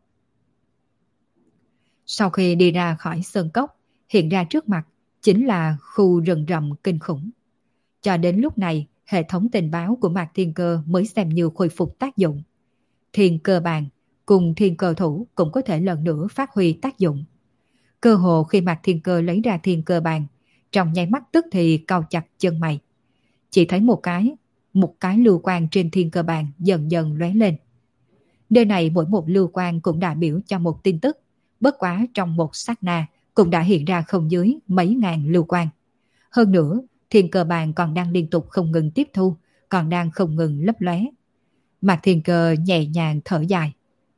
Sau khi đi ra khỏi sơn cốc, hiện ra trước mặt chính là khu rừng rậm kinh khủng. Cho đến lúc này, hệ thống tình báo của Mạc Thiên Cơ mới xem như khôi phục tác dụng. Thiên cơ bàn cùng thiên cơ thủ cũng có thể lần nữa phát huy tác dụng. Cơ hồ khi Mạc Thiên Cơ lấy ra thiên cơ bàn, trong nháy mắt tức thì cau chặt chân mày. Chỉ thấy một cái, một cái lưu quang trên thiên cơ bàn dần dần lóe lên. Nơi này mỗi một lưu quang cũng đại biểu cho một tin tức, bất quá trong một sát na cũng đã hiện ra không dưới mấy ngàn lưu quang. Hơn nữa, thiên cơ bàn còn đang liên tục không ngừng tiếp thu, còn đang không ngừng lấp lóe. Mạc Thiên Cơ nhẹ nhàng thở dài.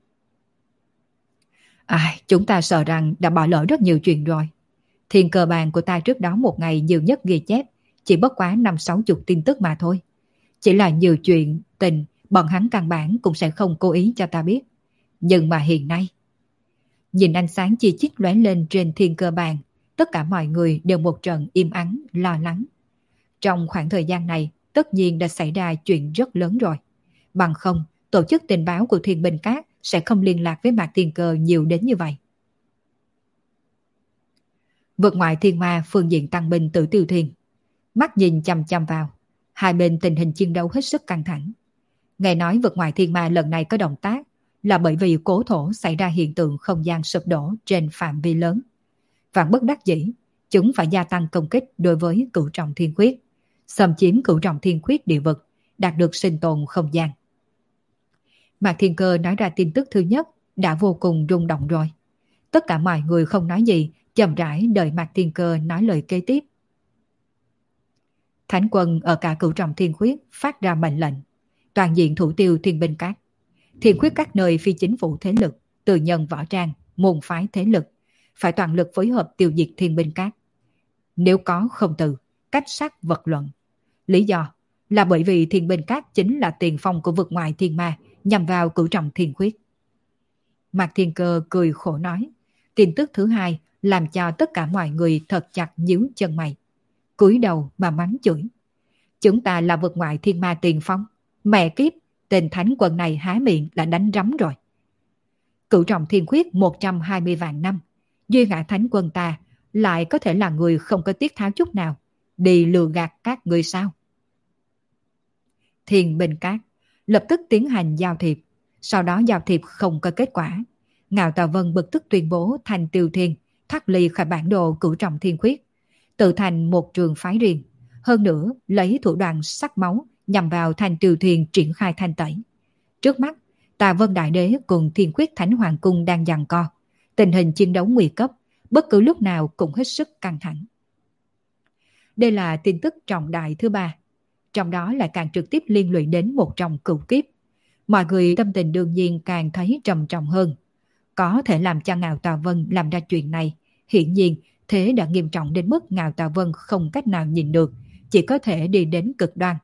À, chúng ta sợ rằng đã bỏ lỡ rất nhiều chuyện rồi. Thiên cơ bàn của ta trước đó một ngày nhiều nhất ghi chép chỉ bất quá năm sáu chục tin tức mà thôi. Chỉ là nhiều chuyện tình bọn hắn căn bản cũng sẽ không cố ý cho ta biết. Nhưng mà hiện nay, nhìn ánh sáng chi chít lóe lên trên thiên cơ bàn, tất cả mọi người đều một trận im ắng, lo lắng. Trong khoảng thời gian này, tất nhiên đã xảy ra chuyện rất lớn rồi. Bằng không, tổ chức tình báo của Thiên Binh Các sẽ không liên lạc với Mạc Thiên Cơ nhiều đến như vậy. Vượt ngoại thiên ma phương diện tăng binh Tử Tiêu Thiên, mắt nhìn chằm chằm vào, hai bên tình hình chiến đấu hết sức căng thẳng. Nghe nói vượt ngoại thiên ma lần này có động tác là bởi vì cố thổ xảy ra hiện tượng không gian sụp đổ trên phạm vi lớn. Vạn bất đắc dĩ, chúng phải gia tăng công kích đối với cửu trọng thiên khuyết, xâm chiếm cửu trọng thiên khuyết địa vực, đạt được sinh tồn không gian. Mạc Thiên Cơ nói ra tin tức thứ nhất đã vô cùng rung động rồi. Tất cả mọi người không nói gì, chậm rãi đợi Mạc Thiên Cơ nói lời kế tiếp. Thánh quân ở cả cửu trọng thiên khuyết phát ra mệnh lệnh, toàn diện thủ tiêu Thiên Binh Các. Thiên khuyết các nơi phi chính phủ thế lực, từ nhân võ trang, môn phái thế lực, phải toàn lực phối hợp tiêu diệt Thiên Binh Các. Nếu có không từ, cách sát vật luận. Lý do là bởi vì Thiên Binh Các chính là tiền phong của vực ngoại thiên ma nhằm vào cửu trọng thiên khuyết. Mạc Thiên Cơ cười khổ nói, tin tức thứ hai làm cho tất cả mọi người thật chặt nhíu chân mày. Cúi đầu mà mắng chửi. Chúng ta là vực ngoại thiên ma tiền phong. Mẹ kiếp, tên thánh quân này há miệng là đánh rắm rồi. Cửu trọng thiên khuyết một trăm hai mươi vạn năm, duy ngã thánh quân ta lại có thể là người không có tiết tháo chút nào, đi lừa gạt các người sao? Thiên Binh Các lập tức tiến hành giao thiệp, sau đó giao thiệp không có kết quả. Ngạo Tà Vân bực tức tuyên bố Thanh Tiêu Thiên thoát ly khỏi bản đồ cửu trọng thiên khuyết, tự thành một trường phái riêng. Hơn nữa, lấy thủ đoạn sắc máu nhằm vào Thanh Tiêu Thiên triển khai thanh tẩy. Trước mắt, Tà Vân Đại Đế cùng Thiên Khuyết Thánh Hoàng Cung đang giằng co. Tình hình chiến đấu nguy cấp, bất cứ lúc nào cũng hết sức căng thẳng. Đây là tin tức trọng đại thứ ba. Trong đó lại càng trực tiếp liên lụy đến một trong cửu kiếp. Mọi người tâm tình đương nhiên càng thấy trầm trọng hơn. Có thể làm cho Ngạo Tà Vân làm ra chuyện này, hiển nhiên thế đã nghiêm trọng đến mức Ngạo Tà Vân không cách nào nhìn được, chỉ có thể đi đến cực đoan.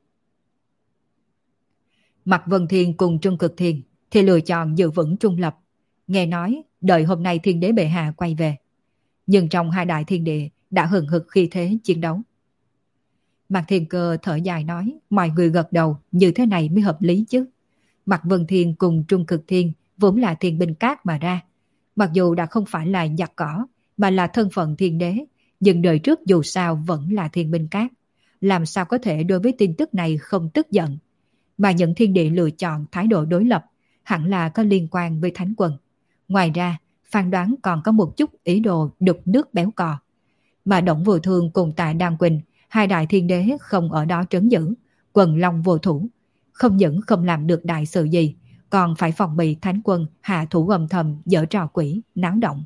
Mạc Vân Thiên cùng Trung Cực Thiên thì lựa chọn giữ vững trung lập. Nghe nói đợi hôm nay Thiên Đế bệ hạ quay về. Nhưng trong hai đại thiên địa đã hừng hực khi thế chiến đấu. Mạc Thiên Cơ thở dài nói, mọi người gật đầu, như thế này mới hợp lý chứ. Mạc Vân Thiên cùng Trung Cực Thiên vốn là Thiên Binh Các mà ra. Mặc dù đã không phải là giặc cỏ, mà là thân phận thiên đế, nhưng đời trước dù sao vẫn là Thiên Binh Các. Làm sao có thể đối với tin tức này không tức giận? Mà những thiên địa lựa chọn thái độ đối lập, hẳn là có liên quan với Thánh Quân. Ngoài ra, phán đoán còn có một chút ý đồ đục nước béo cò. Mà Động Vô Thương cùng Tạ Đan Quỳnh, hai đại thiên đế không ở đó trấn giữ, quần long vô thủ, không những không làm được đại sự gì, còn phải phòng bị Thánh Quân hạ thủ âm thầm giở trò quỷ, náo động.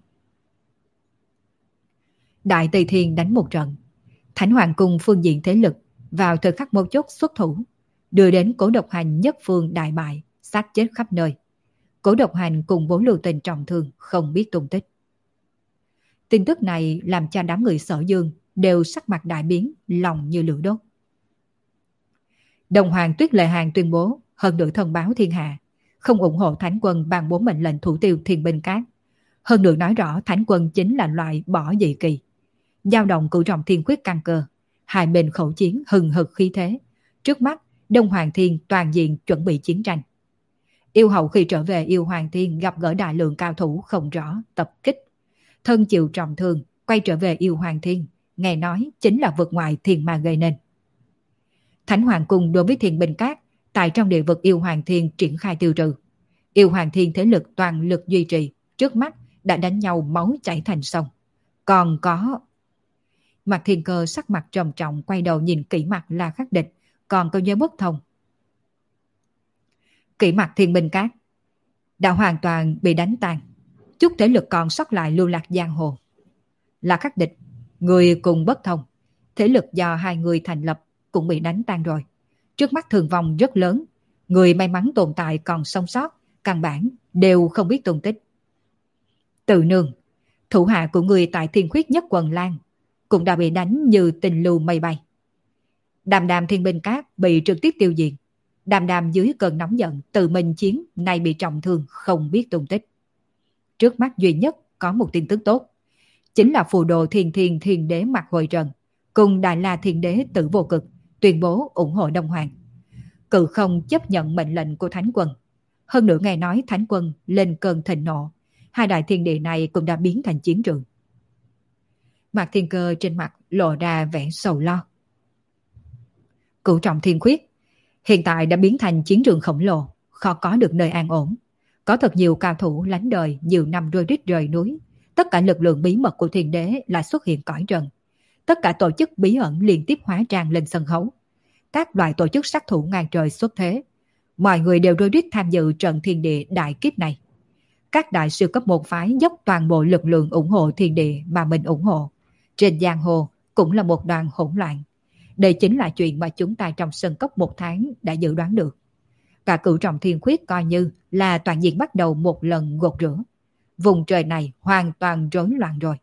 Đại Tây Thiên đánh một trận, Thánh Hoàng Cung phương diện thế lực vào thời khắc mấu chốt xuất thủ, đưa đến Cố Độc Hành nhất phương đại bại, sát chết khắp nơi. Cố Độc Hành cùng bốn lưu tình trọng thương không biết tung tích. Tin tức này làm cho đám người Sở Dương đều sắc mặt đại biến, lòng như lửa đốt. Đồng Hoàng Tuyết Lệ Hàn tuyên bố hơn nữa thông báo thiên hạ, không ủng hộ Thánh quân ban bố mệnh lệnh thủ tiêu Thiên Binh Cát. Hơn nữa nói rõ Thánh quân chính là loại bỏ dị kỳ. Dao động cửu trọng thiên quyết căn cơ, hai bên khẩu chiến hừng hực khí thế. Trước mắt, Đông Hoàng Thiên toàn diện chuẩn bị chiến tranh. Yêu hậu khi trở về Yêu Hoàng Thiên gặp gỡ đại lượng cao thủ không rõ, tập kích. Thân chịu trọng thương, quay trở về Yêu Hoàng Thiên, nghe nói chính là vượt ngoại thiên ma gây nên. Thánh Hoàng Cung đối với Thiên Binh Cát tại trong địa vực Yêu Hoàng Thiên triển khai tiêu trừ. Yêu Hoàng Thiên thế lực toàn lực duy trì, trước mắt đã đánh nhau máu chảy thành sông. Còn có... Mạc Thiên Cơ sắc mặt trầm trọng quay đầu nhìn kỹ mặt La Khắc Địch, còn câu nhớ bất thông. Kỹ mặt Thiên Binh Cát đã hoàn toàn bị đánh tan, chút thế lực còn sót lại lưu lạc giang hồ. La Khắc Địch, người cùng bất thông, thế lực do hai người thành lập cũng bị đánh tan rồi. Trước mắt thương vong rất lớn, người may mắn tồn tại còn sống sót, căn bản đều không biết tung tích. Tự nương, thủ hạ của người tại Thiên Khuyết Nhất Quần Lan cũng đã bị đánh như tình lưu mây bay. Đàm Đàm Thiên Binh Cát bị trực tiếp tiêu diệt. Đàm Đàm dưới cơn nóng giận tự mình chiến, nay bị trọng thương không biết tung tích. Trước mắt duy nhất có một tin tức tốt, chính là phù đồ Thiên Thiên Thiên Đế Mạc Hồi Trần cùng Đại La Thiên Đế Tử Vô Cực tuyên bố ủng hộ Đông Hoàng. Cự không chấp nhận mệnh lệnh của Thánh quân. Hơn nữa nghe nói Thánh quân lên cơn thịnh nộ, hai đại thiên địa này cũng đã biến thành chiến trường. Mạc Thiên Cơ trên mặt lộ ra vẻ sầu lo. Cửu trọng thiên khuyết hiện tại đã biến thành chiến trường khổng lồ, khó có được nơi an ổn. Có thật nhiều cao thủ lánh đời nhiều năm rơi rít rời núi. Tất cả lực lượng bí mật của thiên đế lại xuất hiện cõi trần. Tất cả tổ chức bí ẩn liên tiếp hóa trang lên sân khấu. Các loại tổ chức sát thủ ngang trời xuất thế. Mọi người đều rơi rít tham dự trận thiên địa đại kiếp này. Các đại siêu cấp một phái dốc toàn bộ lực lượng ủng hộ thiên địa mà mình ủng hộ. Trên giang hồ cũng là một đoàn hỗn loạn. Đây chính là chuyện mà chúng ta trong sân cốc một tháng đã dự đoán được. Cả cửu trọng thiên khuyết coi như là toàn diện bắt đầu một lần gột rửa. Vùng trời này hoàn toàn rối loạn rồi.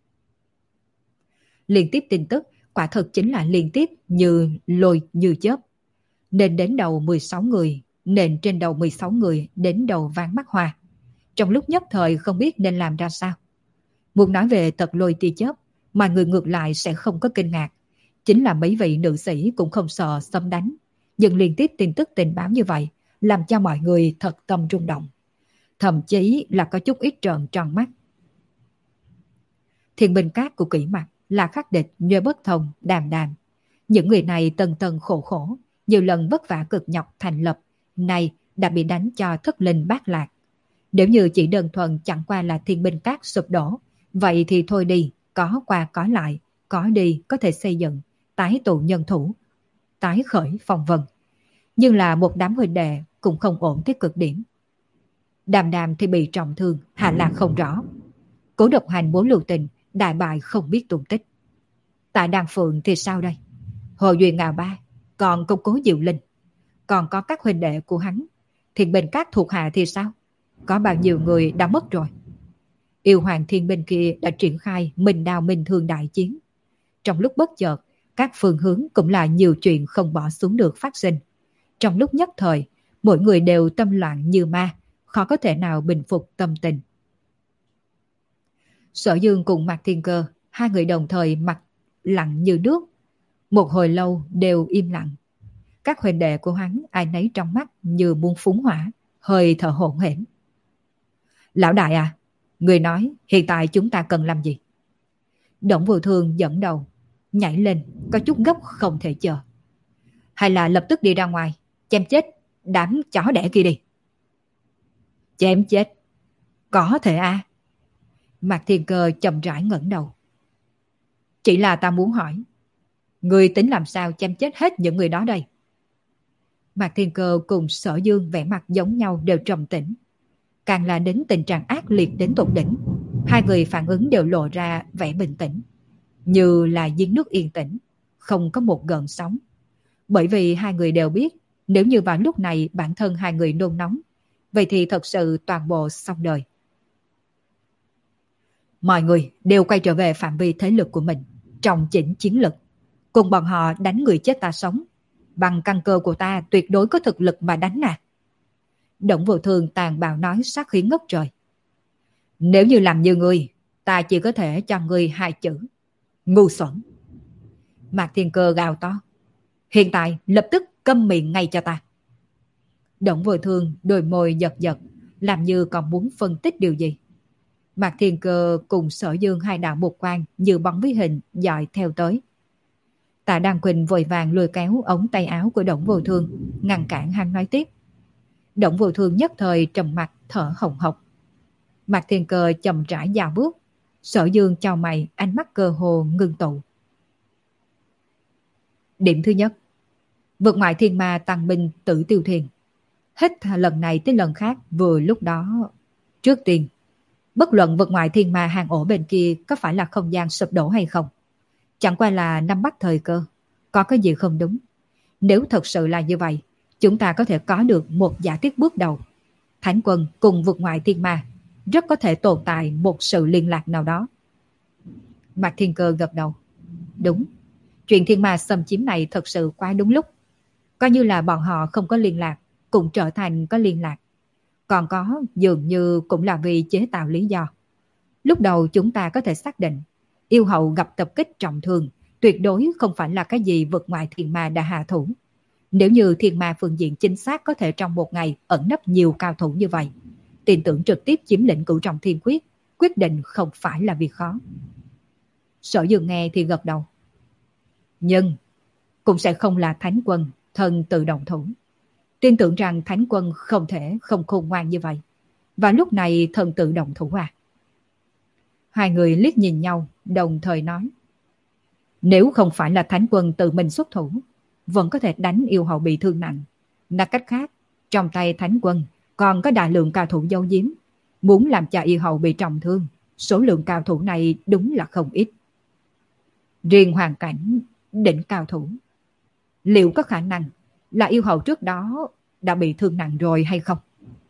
Liên tiếp tin tức quả thực chính là liên tiếp như lôi như chớp. Nên đến đầu mười sáu người, nền trên đầu mười sáu người đến đầu ván mắt hoa. Trong lúc nhất thời không biết nên làm ra sao. Muốn nói về tật lôi tia chớp mà người ngược lại sẽ không có kinh ngạc. Chính là mấy vị nữ sĩ cũng không sợ xâm đánh. Nhưng liên tiếp tin tức tình báo như vậy làm cho mọi người thật tâm rung động. Thậm chí là có chút ít trợn tròn mắt. Thiên Binh Cát của Kỷ Mặc, La Khắc Địch, Nhơ Bất Thông, Đàm Đàm. Những người này tần tần khổ khổ, nhiều lần vất vả cực nhọc thành lập, nay đã bị đánh cho thất linh bát lạc. Nếu như chỉ đơn thuần chẳng qua là Thiên Binh Cát sụp đổ, vậy thì thôi đi, có qua có lại, có đi có thể xây dựng, tái tụ nhân thủ, tái khởi phong vân. Nhưng là một đám huynh đệ cũng không ổn tới cực điểm. Đàm Đàm thì bị trọng thương, hạ lạc không rõ. Cố Độc Hành muốn lưu tình, đại bại không biết tung tích. Tại Đan Phượng thì sao đây? Hồ Duyên Ngạo Ba, còn công cố Diệu Linh, còn có các huynh đệ của hắn. Thiên Binh Cát thuộc hạ thì sao? Có bao nhiêu người đã mất rồi? Yêu Hoàng Thiên bên kia đã triển khai minh đao minh thương đại chiến. Trong lúc bất chợt, các phương hướng cũng là nhiều chuyện không bỏ xuống được phát sinh. Trong lúc nhất thời, mỗi người đều tâm loạn như ma, khó có thể nào bình phục tâm tình. Sở Dương cùng Mạc Thiên Cơ, hai người đồng thời mặt lặng như nước. Một hồi lâu đều im lặng. Các huynh đệ của hắn ai nấy trong mắt như muốn phúng hỏa, hơi thở hổn hển. Lão đại à, người nói hiện tại chúng ta cần làm gì? Đổng Vô Thương dẫn đầu, nhảy lên, có chút gấp không thể chờ. Hay là lập tức đi ra ngoài, chém chết đám chó đẻ kia đi. Chém chết? Có thể à? Mạc Thiên Cơ chậm rãi ngẩng đầu. Chỉ là ta muốn hỏi, người tính làm sao chém chết hết những người đó đây? Mạc Thiên Cơ cùng Sở Dương vẻ mặt giống nhau đều trầm tĩnh. Càng là đến tình trạng ác liệt đến tột đỉnh, hai người phản ứng đều lộ ra vẻ bình tĩnh, như là giếng nước yên tĩnh, không có một gợn sóng. Bởi vì hai người đều biết, nếu như vào lúc này bản thân hai người nôn nóng, vậy thì thật sự toàn bộ xong đời. Mọi người đều quay trở về phạm vi thế lực của mình, trọng chỉnh chiến lực, cùng bọn họ đánh người chết ta sống. Bằng căn cơ của ta tuyệt đối có thực lực mà đánh nè. Đổng Vô Thương tàn bạo nói sát khí ngất trời. Nếu như làm như ngươi, ta chỉ có thể cho ngươi hai chữ: ngu xuẩn. Mạc Thiên Cơ gào to. Hiện tại lập tức câm miệng ngay cho ta. Đổng Vô Thương đôi môi giật giật, làm như còn muốn phân tích điều gì. Mạc Thiên Cơ cùng Sở Dương hai đạo một quan như bóng với hình dọi theo tới. Tạ Đan Quỳnh vội vàng lôi kéo ống tay áo của Đổng Vô Thương, ngăn cản hắn nói tiếp. Đổng Vô Thương nhất thời trầm mặt thở hồng hộc. Mạc Thiên Cơ chậm rãi dạo bước. Sở Dương chào mày, ánh mắt cơ hồ ngưng tụ. Điểm thứ nhất, vượt ngoại thiên ma tăng binh Tử Tiêu Thuyền. Hết lần này tới lần khác vừa lúc đó. Trước tiên, bất luận vượt ngoại thiên ma hàng ổ bên kia có phải là không gian sụp đổ hay không, chẳng qua là nắm bắt thời cơ, có cái gì không đúng. Nếu thật sự là như vậy, chúng ta có thể có được một giả thiết bước đầu. Thánh quân cùng vượt ngoại thiên ma rất có thể tồn tại một sự liên lạc nào đó. Mạc Thiên Cơ gật đầu. Đúng, chuyện thiên ma xâm chiếm này thật sự quá đúng lúc. Coi như là bọn họ không có liên lạc, cũng trở thành có liên lạc. Còn có dường như cũng là vì chế tạo lý do. Lúc đầu chúng ta có thể xác định yêu hậu gặp tập kích trọng thương, tuyệt đối không phải là cái gì vượt ngoài thiên ma đã hạ thủ. Nếu như thiên ma phương diện chính xác có thể trong một ngày ẩn nấp nhiều cao thủ như vậy, tin tưởng trực tiếp chiếm lĩnh Cửu Trọng Thiên Quyết, quyết định không phải là việc khó. Sở Dương nghe thì gật đầu. Nhưng cũng sẽ không là Thánh quân thân tự động thủ. Tin tưởng rằng Thánh quân không thể không khôn ngoan như vậy. Và lúc này thần tự động thủ à? Hai người liếc nhìn nhau, đồng thời nói. Nếu không phải là Thánh quân tự mình xuất thủ, vẫn có thể đánh yêu hậu bị thương nặng. Nói cách khác, trong tay Thánh quân còn có đại lượng cao thủ giấu giếm. Muốn làm cho yêu hậu bị trọng thương, số lượng cao thủ này đúng là không ít. Riêng hoàn cảnh đỉnh cao thủ, liệu có khả năng là yêu hậu trước đó đã bị thương nặng rồi hay không?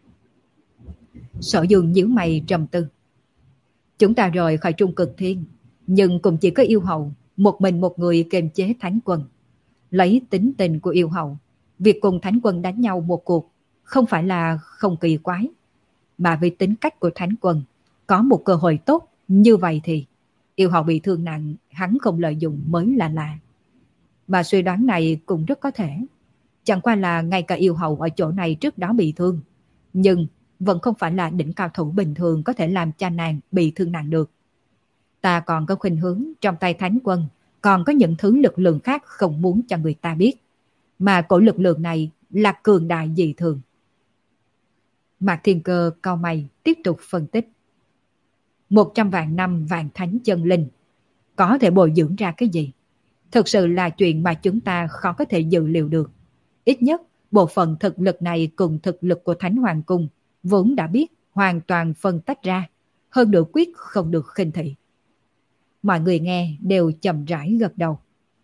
Sở Dương nhíu mày trầm tư. Chúng ta rời khỏi Trung Cực Thiên, nhưng cũng chỉ có yêu hậu một mình một người kiềm chế Thánh quân. Lấy tính tình của yêu hậu, việc cùng Thánh quân đánh nhau một cuộc không phải là không kỳ quái, mà vì tính cách của Thánh quân, có một cơ hội tốt như vậy thì yêu hậu bị thương nặng hắn không lợi dụng mới là lạ. Mà suy đoán này cũng rất có thể. Chẳng qua là ngay cả yêu hậu ở chỗ này trước đó bị thương, nhưng vẫn không phải là đỉnh cao thủ bình thường có thể làm cha nàng bị thương nặng được. Ta còn có khuynh hướng trong tay Thánh quân còn có những thứ lực lượng khác không muốn cho người ta biết, mà cổ lực lượng này là cường đại dị thường. Mạc Thiên Cơ cau mày tiếp tục phân tích. Một trăm vạn năm vạn thánh chân linh có thể bồi dưỡng ra cái gì? Thực sự là chuyện mà chúng ta khó có thể dự liệu được. Ít nhất bộ phận thực lực này cùng thực lực của Thánh Hoàng Cung vốn đã biết hoàn toàn phân tách ra, hơn nữa quyết không được khinh thị. Mọi người nghe đều chậm rãi gật đầu.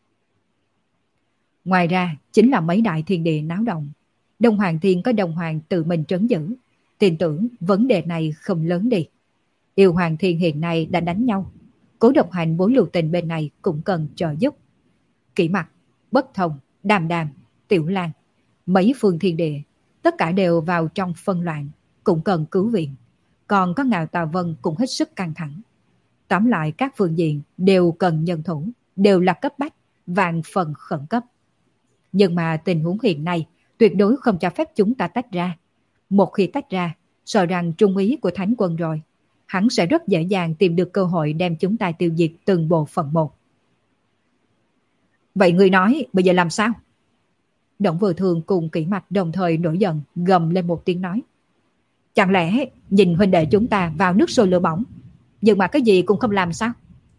Ngoài ra chính là mấy đại thiên địa náo động. Đông Hoàng Thiên có Đông Hoàng tự mình trấn giữ, tin tưởng vấn đề này không lớn đi. Yêu Hoàng Thiên hiện nay đã đánh nhau, Cố Độc Hành bốn lưu tình bên này cũng cần trợ giúp. Kỷ Mặc, Bất Thông, Đàm Đàm, Tiểu Lan, mấy phương thiên địa, tất cả đều vào trong phân loạn, cũng cần cứu viện. Còn có Ngạo Tà Vân cũng hết sức căng thẳng. Tóm lại các phương diện đều cần nhân thủ, đều là cấp bách, vạn phần khẩn cấp. Nhưng mà tình huống hiện nay tuyệt đối không cho phép chúng ta tách ra. Một khi tách ra, sợ rằng trung úy của Thánh quân rồi, hắn sẽ rất dễ dàng tìm được cơ hội đem chúng ta tiêu diệt từng bộ phận một. Vậy người nói bây giờ làm sao? Đổng Vô Thương cùng Kỷ Mặc đồng thời nổi giận, gầm lên một tiếng nói. Chẳng lẽ nhìn huynh đệ chúng ta vào nước sôi lửa bỏng, nhưng mà cái gì cũng không làm sao?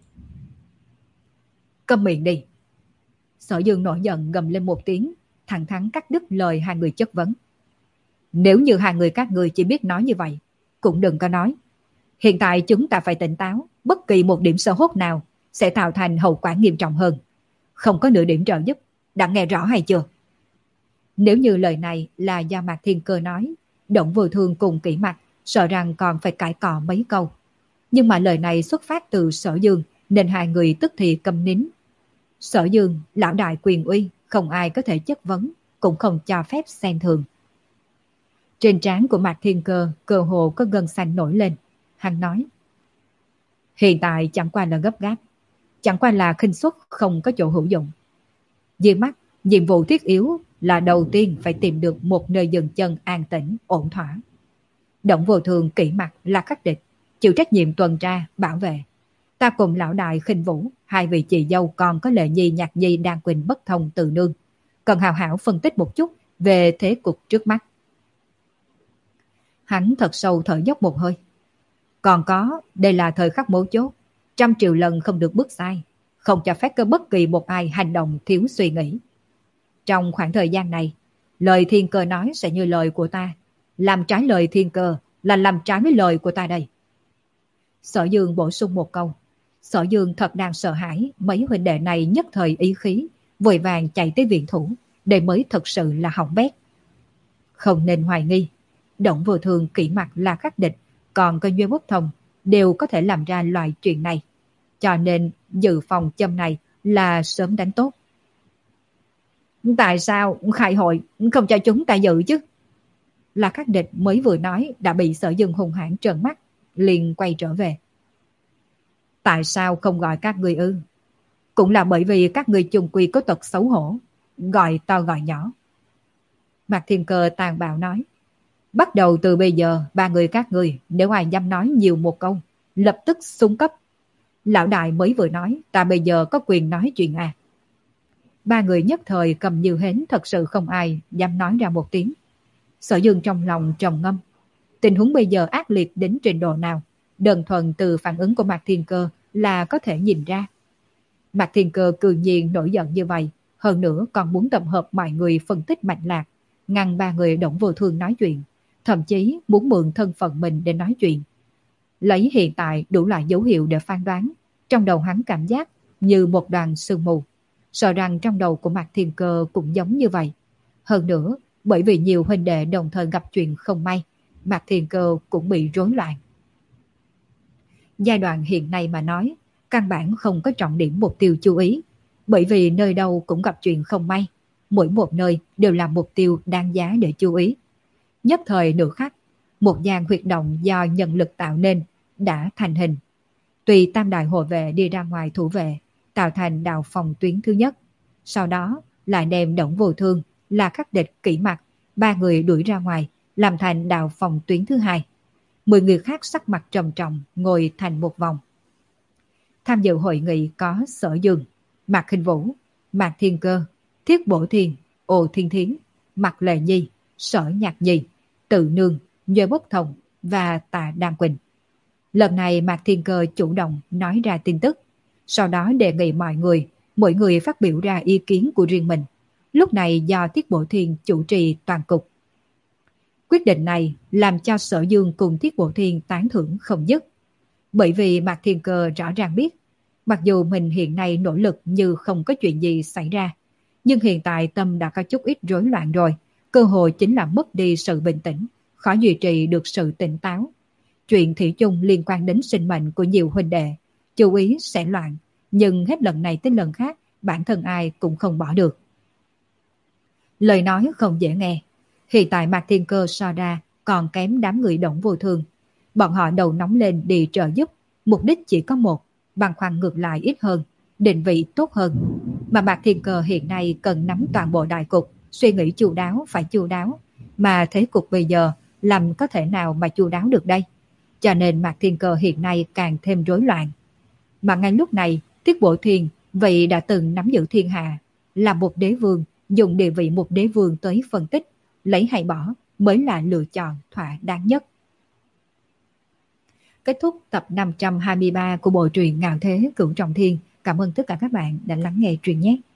Câm miệng đi. Sở Dương nổi giận gầm lên một tiếng, thẳng thắn cắt đứt lời hai người chất vấn. Nếu như hai người các người chỉ biết nói như vậy, cũng đừng có nói. Hiện tại chúng ta phải tỉnh táo, bất kỳ một điểm sơ hốt nào sẽ tạo thành hậu quả nghiêm trọng hơn. Không có nửa điểm trợ giúp, đã nghe rõ hay chưa? Nếu như lời này là do Mạc Thiên Cơ nói, Đổng Vô Thương cùng Kỷ Mặc sợ rằng còn phải cãi cọ mấy câu. Nhưng mà lời này xuất phát từ Sở Dương nên hai người tức thì câm nín. Sở Dương, lão đại quyền uy, không ai có thể chất vấn, cũng không cho phép xem thường. Trên trán của Mạc Thiên Cơ cơ hồ có gân xanh nổi lên. Hắn nói: hiện tại chẳng qua là gấp gáp, chẳng qua là khinh suất không có chỗ hữu dụng. Dưới mắt, nhiệm vụ thiết yếu là đầu tiên phải tìm được một nơi dừng chân an tĩnh, ổn thỏa. Động Vô Thường kỹ mặt là khắc địch, chịu trách nhiệm tuần tra, bảo vệ. Ta cùng lão đại Khinh Vũ, hai vị chị dâu còn có Lệ Nhi, Nhạc Nhi, Đan Quỳnh, Bất Thông, Từ Nương, cần hào hảo phân tích một chút về thế cục trước mắt. Hắn thật sâu thở dốc một hơi. Còn có, đây là thời khắc mấu chốt, trăm triệu lần không được bước sai, không cho phép có bất kỳ một ai hành động thiếu suy nghĩ. Trong khoảng thời gian này, lời thiên cơ nói sẽ như lời của ta, làm trái lời thiên cơ là làm trái với lời của ta đây. Sở Dương bổ sung một câu. Sở Dương thật đang sợ hãi mấy huynh đệ này nhất thời ý khí, vội vàng chạy tới viện thủ, để mới thật sự là hỏng bét. Không nên hoài nghi, Động Vô Thường kỹ mặt là khắc địch, còn cơ Duy Bất Thông đều có thể làm ra loại chuyện này. Cho nên dự phòng châm này là sớm đánh tốt. Tại sao khai hội không cho chúng ta dự chứ? Là khắc địch mới vừa nói đã bị Sở Dương hùng hãn trợn mắt, liền quay trở về. Tại sao không gọi các người ư? Cũng là bởi vì các người chung quy có tật xấu hổ, gọi to gọi nhỏ. Mạc Thiên Cơ tàn bạo nói. Bắt đầu từ bây giờ, ba người các người nếu ai dám nói nhiều một câu, lập tức xung cấp. Lão đại mới vừa nói, ta bây giờ có quyền nói chuyện à? Ba người nhất thời cầm như hến, thật sự không ai dám nói ra một tiếng. Sở Dương trong lòng trầm ngâm. Tình huống bây giờ ác liệt đến trình độ nào, đơn thuần từ phản ứng của Mạc Thiên Cơ là có thể nhìn ra. Mạc Thiên Cơ cư nhiên nổi giận như vậy, hơn nữa còn muốn tập hợp mọi người phân tích mạch lạc, ngăn ba người Động Vô Thường nói chuyện, thậm chí muốn mượn thân phận mình để nói chuyện. Lấy hiện tại đủ loại dấu hiệu để phán đoán, trong đầu hắn cảm giác như một đoàn sương mù, sợ rằng trong đầu của Mạc Thiên Cơ cũng giống như vậy. Hơn nữa, bởi vì nhiều huynh đệ đồng thời gặp chuyện không may, Mạc Thiên Cơ cũng bị rối loạn. Giai đoạn hiện nay mà nói, căn bản không có trọng điểm mục tiêu chú ý, bởi vì nơi đâu cũng gặp chuyện không may, mỗi một nơi đều là mục tiêu đáng giá để chú ý. Nhất thời nửa khắc, một dàn huyệt động do nhân lực tạo nên đã thành hình. Tùy tam đại hộ vệ đi ra ngoài thủ vệ, tạo thành đạo phòng tuyến thứ nhất. Sau đó lại đem Động Vô Thương, là khắc địch kỹ mặt, ba người đuổi ra ngoài, làm thành đạo phòng tuyến thứ hai. Mười người khác sắc mặt trầm trọng ngồi thành một vòng. Tham dự hội nghị có Sở Dương, Mạc Khinh Vũ, Mạc Thiên Cơ, Thiết Bổ Thiên, Ồ Thiên Thiến, Mạc Lệ Nhi, Sở Nhạc Nhi, Tự Nương, Duy Bất Thông và Tạ Đan Quỳnh. Lần này Mạc Thiên Cơ chủ động nói ra tin tức, sau đó đề nghị mọi người, mỗi người phát biểu ra ý kiến của riêng mình. Lúc này do Thiết Bổ Thiên chủ trì toàn cục. Quyết định này làm cho Sở Dương cùng Thiết Bổ Thiên tán thưởng không dứt. Bởi vì Mạc Thiên Cơ rõ ràng biết, mặc dù mình hiện nay nỗ lực như không có chuyện gì xảy ra, nhưng hiện tại tâm đã có chút ít rối loạn rồi, cơ hội chính là mất đi sự bình tĩnh, khó duy trì được sự tỉnh táo. Chuyện thủy chung liên quan đến sinh mệnh của nhiều huynh đệ, chú ý sẽ loạn, nhưng hết lần này tới lần khác, bản thân ai cũng không bỏ được. Lời nói không dễ nghe. Hiện tại Mạc Thiên Cơ so ra còn kém đám người Động Vô Thường. Bọn họ đầu nóng lên đi trợ giúp, mục đích chỉ có một, băn khoăn ngược lại ít hơn, định vị tốt hơn. Mà Mạc Thiên Cơ hiện nay cần nắm toàn bộ đại cục, suy nghĩ chu đáo phải chu đáo, mà thế cục bây giờ làm có thể nào mà chu đáo được đây? Cho nên Mạc Thiên Cơ hiện nay càng thêm rối loạn. Mà ngay lúc này, Thiết Bổ Thiên vậy đã từng nắm giữ thiên hạ, là một đế vương, dùng địa vị một đế vương tới phân tích, lấy hay bỏ mới là lựa chọn thỏa đáng nhất. Kết thúc tập năm trăm hai mươi ba của bộ truyện Ngạo Thế Cửu Trọng Thiên. Cảm ơn tất cả các bạn đã lắng nghe truyện nhé.